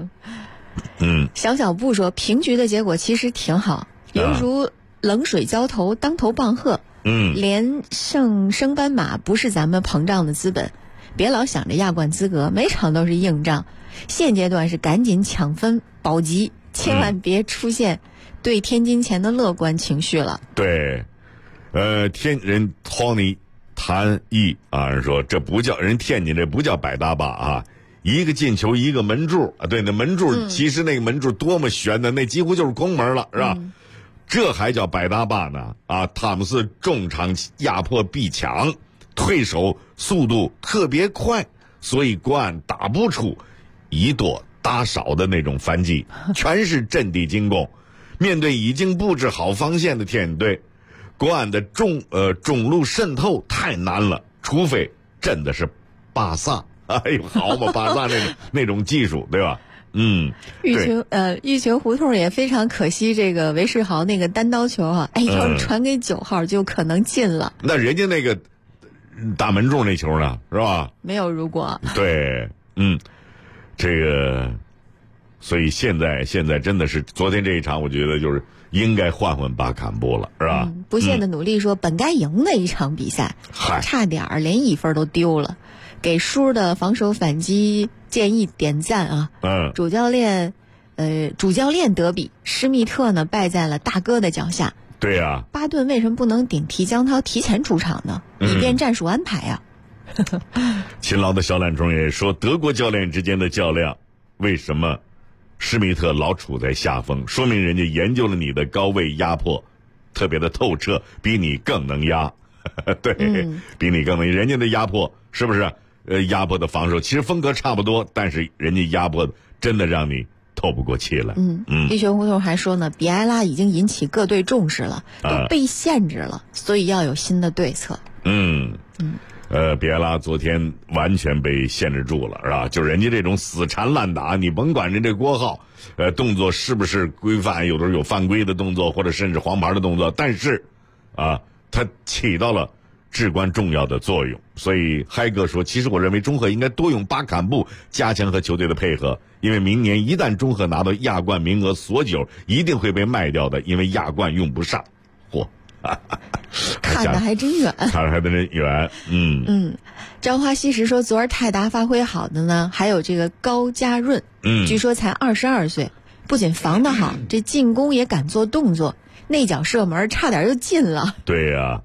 小布说，平局的结果其实挺好，犹如冷水浇头，当头棒喝。连胜斑马不是咱们膨胀的资本，别老想着亚冠资格，每场都是硬仗。现阶段是赶紧抢分保级，千万别出现对天津前的乐观情绪了。 对，天人 Tony 谭毅啊说，这不叫人天津，这不叫百搭坝啊。一个进球一个门柱啊，对，那门柱其实那个门柱多么悬的，那几乎就是空门了，是吧？这还叫百搭坝呢啊！塔姆斯重场压迫必抢，退守速度特别快，所以国安打不出一多打少的那种反击，全是阵地进攻。面对已经布置好防线的天津队，国安的中路渗透太难了，除非真的是巴萨，哎呦好嘛，巴萨那种技术，对吧？ 玉球胡同也非常可惜，这个韦世豪那个单刀球啊，要是传给9号就可能进了。 那人家那个打门柱那球呢，是吧？ 没有如果。 对，这个，所以现在真的是昨天这一场，我觉得就是应该换巴坎布了，是吧？ 不懈的努力说，本该赢的一场比赛，差点连1分都丢了，给叔的防守反击建议点赞啊！主教练德比，施密特呢败在了大哥的脚下。 对呀， 巴顿为什么不能顶替江涛提前出场呢？以便战术安排啊。 勤劳的小懒虫也说，德国教练之间的较量，为什么施密特老处在下风？说明人家研究了你的高位压迫，特别的透彻，比你更能压。对，比你更能，人家的压迫是不是？压迫的防守其实风格差不多，但是人家压迫真的让你透不过气来。 一拳胡同还说呢，比埃拉已经引起各队重视了，都被限制了，所以要有新的对策。 比埃拉昨天完全被限制住了，是吧？就人家这种死缠烂打，你甭管人这国号，动作是不是规范，有的有犯规的动作，或者甚至黄牌的动作，但是，它起到了至关重要的作用。所以嗨哥说，其实我认为中赫应该多用巴坎布，加强和球队的配合，因为明年一旦中赫拿到亚冠名额，索9一定会被卖掉的，因为亚冠用不上。嚯！ 看得还真远， 看得还真远。 朝花夕拾说，昨儿泰达发挥好的呢，还有这个高嘉润，据说才22岁，不仅防得好，这进攻也敢做动作，内脚射门差点就进了。 对呀，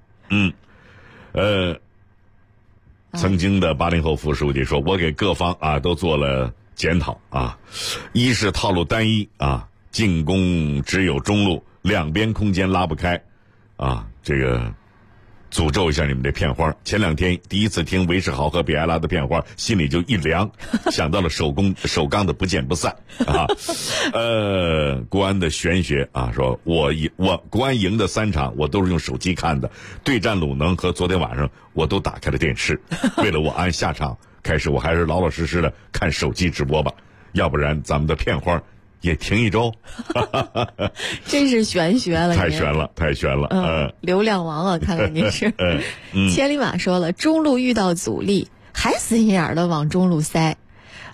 曾经的80后副书记说，我给各方都做了检讨啊，一是套路单一啊，进攻只有中路，两边空间拉不开啊，这个诅咒一下你们这片花。前2天第一次听韦世豪和比埃拉的片花，心里就一凉，想到了首钢的不见不散啊。国安的玄学啊，说我国安赢的3场我都是用手机看的，对战鲁能和昨天晚上我都打开了电视，为了我安下场开始，我还是老老实实的看手机直播吧，要不然咱们的片花也停1周。 真是玄学了， 太玄了。 流量王啊，看来您是。千里马说了，中路遇到阻力还死心眼的往中路塞，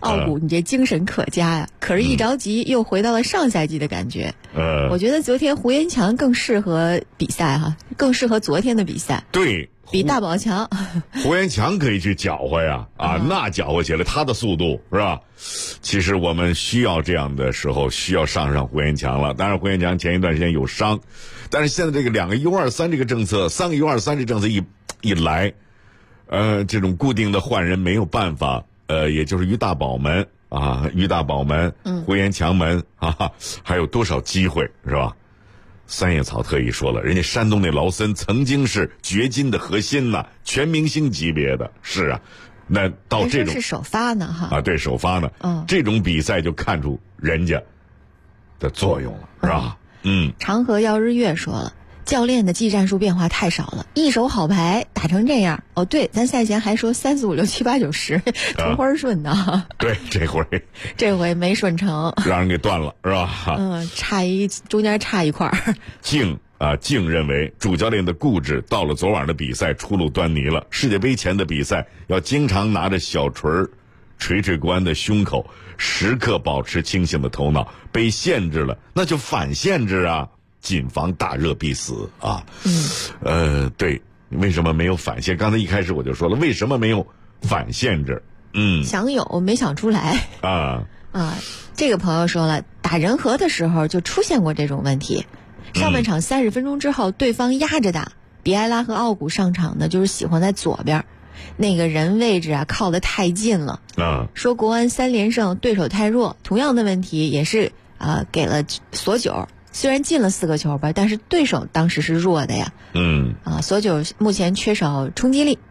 傲骨，你这精神可嘉呀！可是，一着急又回到了上赛季的感觉。我觉得昨天胡延强更适合比赛哈，更适合昨天的比赛。 对， 比大宝强。 胡延强可以去搅和呀，那搅和起来他的速度是吧？其实我们需要这样的时候，需要上胡延强了。当然，胡延强前一段时间有伤，但是现在这个2个 U23这个政策，3个 U23这政策一来，这种固定的换人没有办法。也就是于大宝们于大宝们，胡延强们还有多少机会是吧？三叶草特意说了，人家山东那劳森曾经是掘金的核心呐，全明星级别的，是啊。那到这种是首发呢哈对，首发呢，这种比赛就看出人家的作用了，是吧？ 长河耀日月说了，教练的技战术变化太少了，一手好牌打成这样。对，咱赛前还说3、4、5、6、7、8、9、10同花顺呢。 对，这回没顺成， 让人给断了，是吧？ 中间差一块。 静认为主教练的固执到了昨晚的比赛初露端倪了。世界杯前的比赛要经常拿着小锤捶国安的胸口，时刻保持清醒的头脑。被限制了，那就反限制啊！谨防大热必死啊！对，为什么没有反限？刚才一开始我就说了，为什么没有反限制？ 想有没想出来这个朋友说了，打人和的时候就出现过这种问题。上半场30分钟之后，对方压着打，比埃拉和奥古上场呢，就是喜欢在左边，那个人位置靠得太近了。说国安3连胜，对手太弱。同样的问题也是给了索九。虽然进了4个球吧，但是对手当时是弱的呀。索九目前缺少冲击力。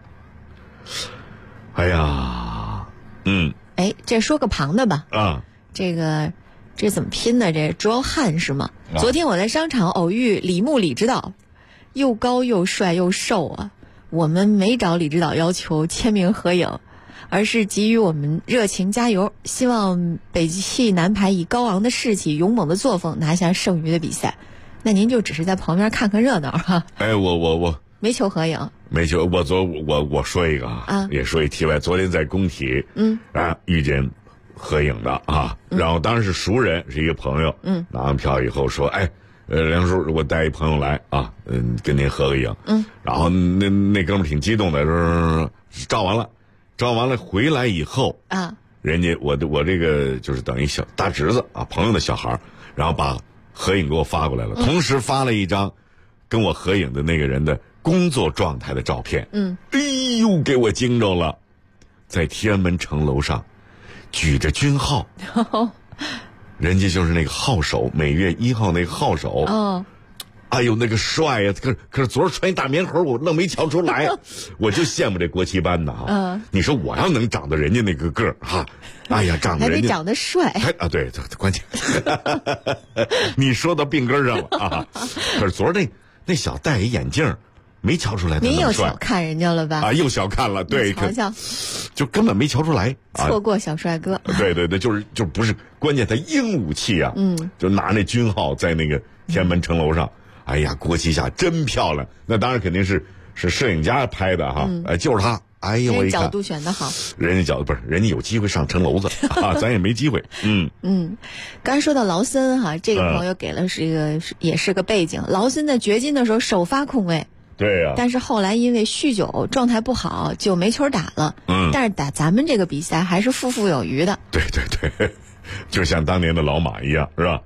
这说个旁的吧。这怎么拼的？这卓汉是吗？昨天我在商场偶遇李牧李指导，又高又帅又瘦啊。我们没找李指导要求签名合影，而是给予我们热情加油，希望北汽男排以高昂的士气、勇猛的作风拿下剩余的比赛。那您就只是在旁边看看热闹哈。 我没求合影， 没求。我说一个也说一题外。昨天在工体遇见合影的然后当然是熟人，是一个朋友。拿完票以后说，梁叔，我带一朋友来跟您合个影。然后那哥们挺激动的，说照完了回来以后人家我这个就是等于小大侄子朋友的小孩，然后把合影给我发过来了，同时发了一张跟我合影的那个人的工作状态的照片。给我惊着了，在天安门城楼上举着军号。人家就是那个号手，每月1号那个号手。那个帅呀！可是昨儿穿一大棉裤，我愣没瞧出来。我就羡慕这国旗班的你说我要能长到人家那个个儿长得人家还得长得帅。 对，关键你说到病根上了可是昨儿那小戴一眼镜，没瞧出来他那么帅。 您又小看人家了吧？ 又小看了，对， 瞧瞧， 就根本没瞧出来， 错过小帅哥。 对，就不是关键，他英武气啊，就拿那军号在那个天安门城楼上，国旗下真漂亮。那当然肯定是摄影家拍的就是他。我一看角度选得好， 人家角度不是，人家有机会上城楼子咱也没机会。 刚才说到劳森这个朋友给了也是个背景。劳森在掘金的时候首发控卫。 对呀， 但是后来因为酗酒状态不好，就没球打了。但是打咱们这个比赛还是富富有余的。 对，就像当年的老马一样，是吧？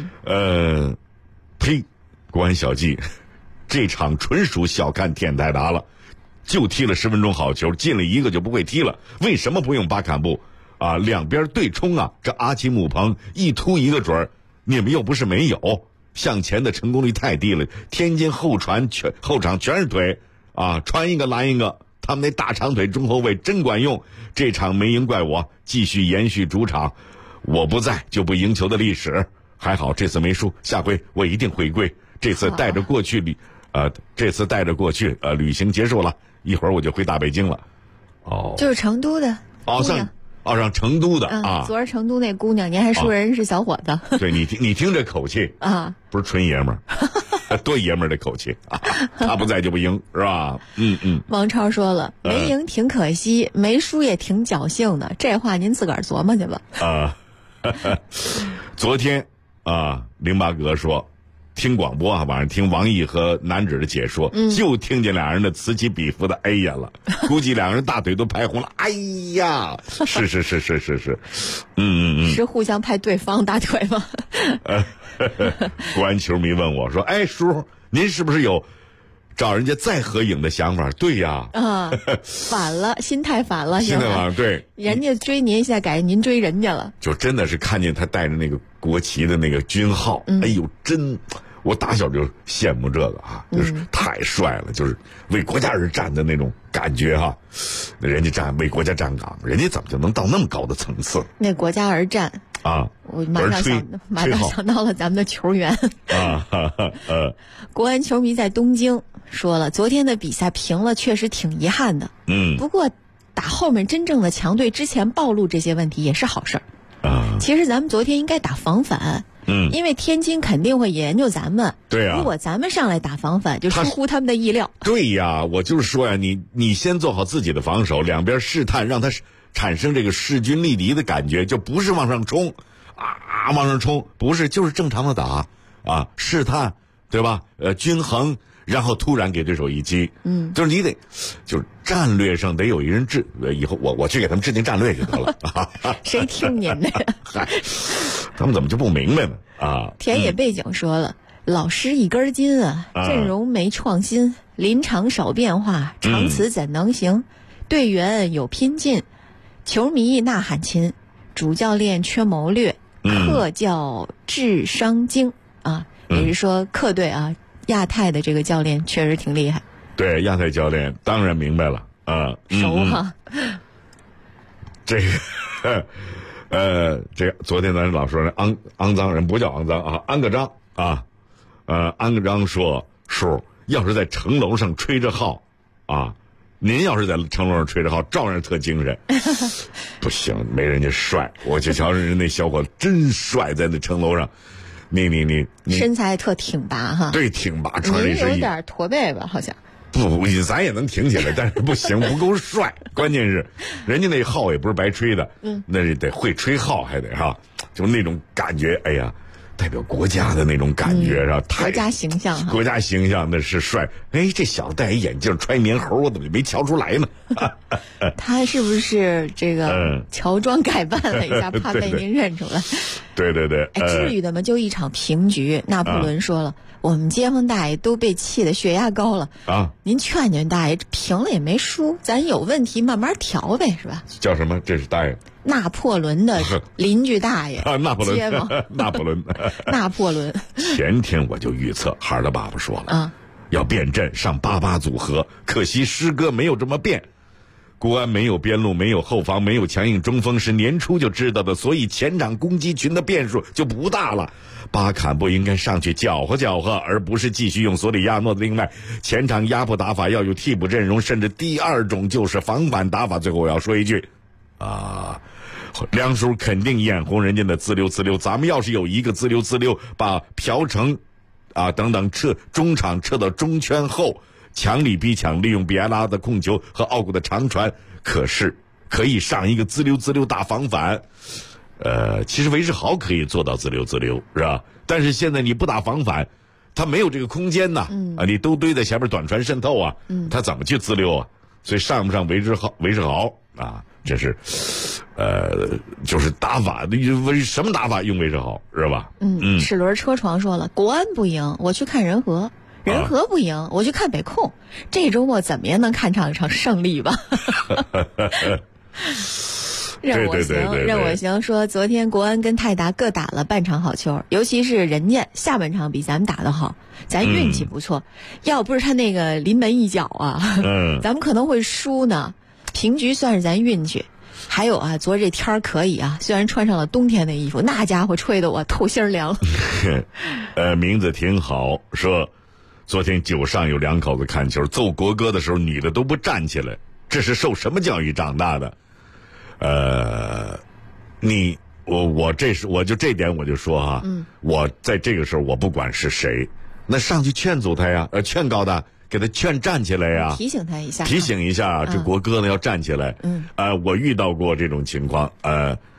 国安小季这场纯属小看天台达了，就踢了10分钟好球，进了1个就不会踢了。为什么不用巴坎布两边对冲这阿奇姆彭一突一个准儿，你们又不是没有。向前的成功率太低了，天津后场全是腿传一个拦一个，他们那大长腿中后卫真管用。这场没赢怪我，继续延续主场我不在就不赢球的历史。还好这次没输，下回我一定回归。这次带着过去旅行结束了，一会儿我就回大北京了。 就是成都的让成都的昨儿成都那姑娘，您还说人是小伙子。 对，你听这口气不是纯爷们儿。 多爷们儿的口气啊！他不在就不赢，是吧？ 王超说了，没赢挺可惜，没输也挺侥幸的，这话您自个儿琢磨去吧。 昨天零八哥说，听广播晚上听王毅和南芷的解说，就听见俩人的此起彼伏的哎呀了，估计两个人大腿都拍红了。哎呀，是，是互相拍对方大腿吗？ 国安球迷问我说：“哎，叔，您是不是有找人家再合影的想法？”对呀， 反了，心态反了， 心态反了，对， 人家追您，现在改您追人家了， 就真的是看见他带着那个国旗的那个军号，哎呦，我打小就羡慕这个就是太帅了，就是为国家而战的那种感觉人家为国家站岗，人家怎么就能到那么高的层次？ 那国家而战我马上想到了咱们的球员国安球迷在东京说了，昨天的比赛平了，确实挺遗憾的。不过打后面真正的强队之前暴露这些问题也是好事儿其实咱们昨天应该打防反。因为天津肯定会研究咱们， 对呀。 如果咱们上来打防反，就出乎他们的意料。 对呀，我就是说呀，你先做好自己的防守，两边试探，让他产生这个势均力敌的感觉，就不是往上冲往上冲，不是，就是正常的打试探，对吧？均衡，然后突然给对手一击。就是你得，就是战略上得有一人以后我去给他们制定战略就得了。 谁听您的呀？ 他们怎么就不明白呢？ 田野背景说了，老师一根筋阵容没创新，临场少变化，长此怎能行？队员有拼劲，球迷呐喊勤，主教练缺谋略，客教智商精也是说客队亚太的这个教练确实挺厉害。 对，亚太教练当然明白了熟这个这个昨天咱老说人肮脏人不叫肮脏安个章安个章说，叔要是在城楼上吹着号您要是在城楼上吹着号，照样特精神。不行，没人家帅，我就瞧人那小伙子真帅，在那城楼上。你身材特挺拔对，挺拔，穿着一身有点驼背吧，好像。 不，咱也能挺起来，但是不行，不够帅。关键是，人家那号也不是白吹的，那是得会吹号，还得就那种感觉，哎呀，代表国家的那种感觉国家形象国家形象那是帅。哎，这小子戴一眼镜，穿一棉猴，我怎么没瞧出来呢？ 他是不是这个乔装改扮了一下，怕被您认出来？ 对， 至于的吗？就一场平局。拿破仑说了，我们街坊大爷都被气得血压高了您劝劝大爷，平了也没输，咱有问题慢慢调呗，是吧？ 叫什么？这是大爷？ 拿破仑的邻居大爷拿破仑街坊拿破仑拿破仑。 前天我就预测，孩儿的爸爸说了要变阵上88组合，可惜师哥没有这么变。国安没有边路，没有后防，没有强硬中锋，是年初就知道的，所以前场攻击群的变数就不大了。巴坎布应该上去搅和搅和，而不是继续用索里亚诺的。另外，前场压迫打法要有替补阵容，甚至第二种就是防反打法。最后我要说一句梁叔肯定眼红人家的自溜，咱们要是有一个自溜，把朴成等等中场撤到中圈后，强力逼抢，利用比埃拉的控球和奥古的长传，可以上一个自溜大防反。其实韦世豪可以做到自溜，是吧？但是现在你不打防反，他没有这个空间呐你都堆在前面短传渗透他怎么去自溜所以上不上韦世豪这是就是打法什么打法用韦世豪，是吧？ 齿轮车床说了，国安不赢，我去看人和不赢，我去看北控。这周末怎么也能看上一场胜利吧？任我行说，昨天国安跟泰达各打了半场好球，尤其是人家下半场比咱们打得好，咱运气不错。要不是他那个临门一脚咱们可能会输呢。平局算是咱运气。还有昨儿这天可以虽然穿上了冬天的衣服，那家伙吹得我透心凉。 名字挺好，说昨天酒上有2口子看球，奏国歌的时候女的都不站起来，这是受什么教育长大的？我就这点我就说我在这个时候我不管是谁， 那上去劝阻他呀，劝告他，给他劝站起来呀， 提醒他一下， 这国歌呢要站起来。我遇到过这种情况，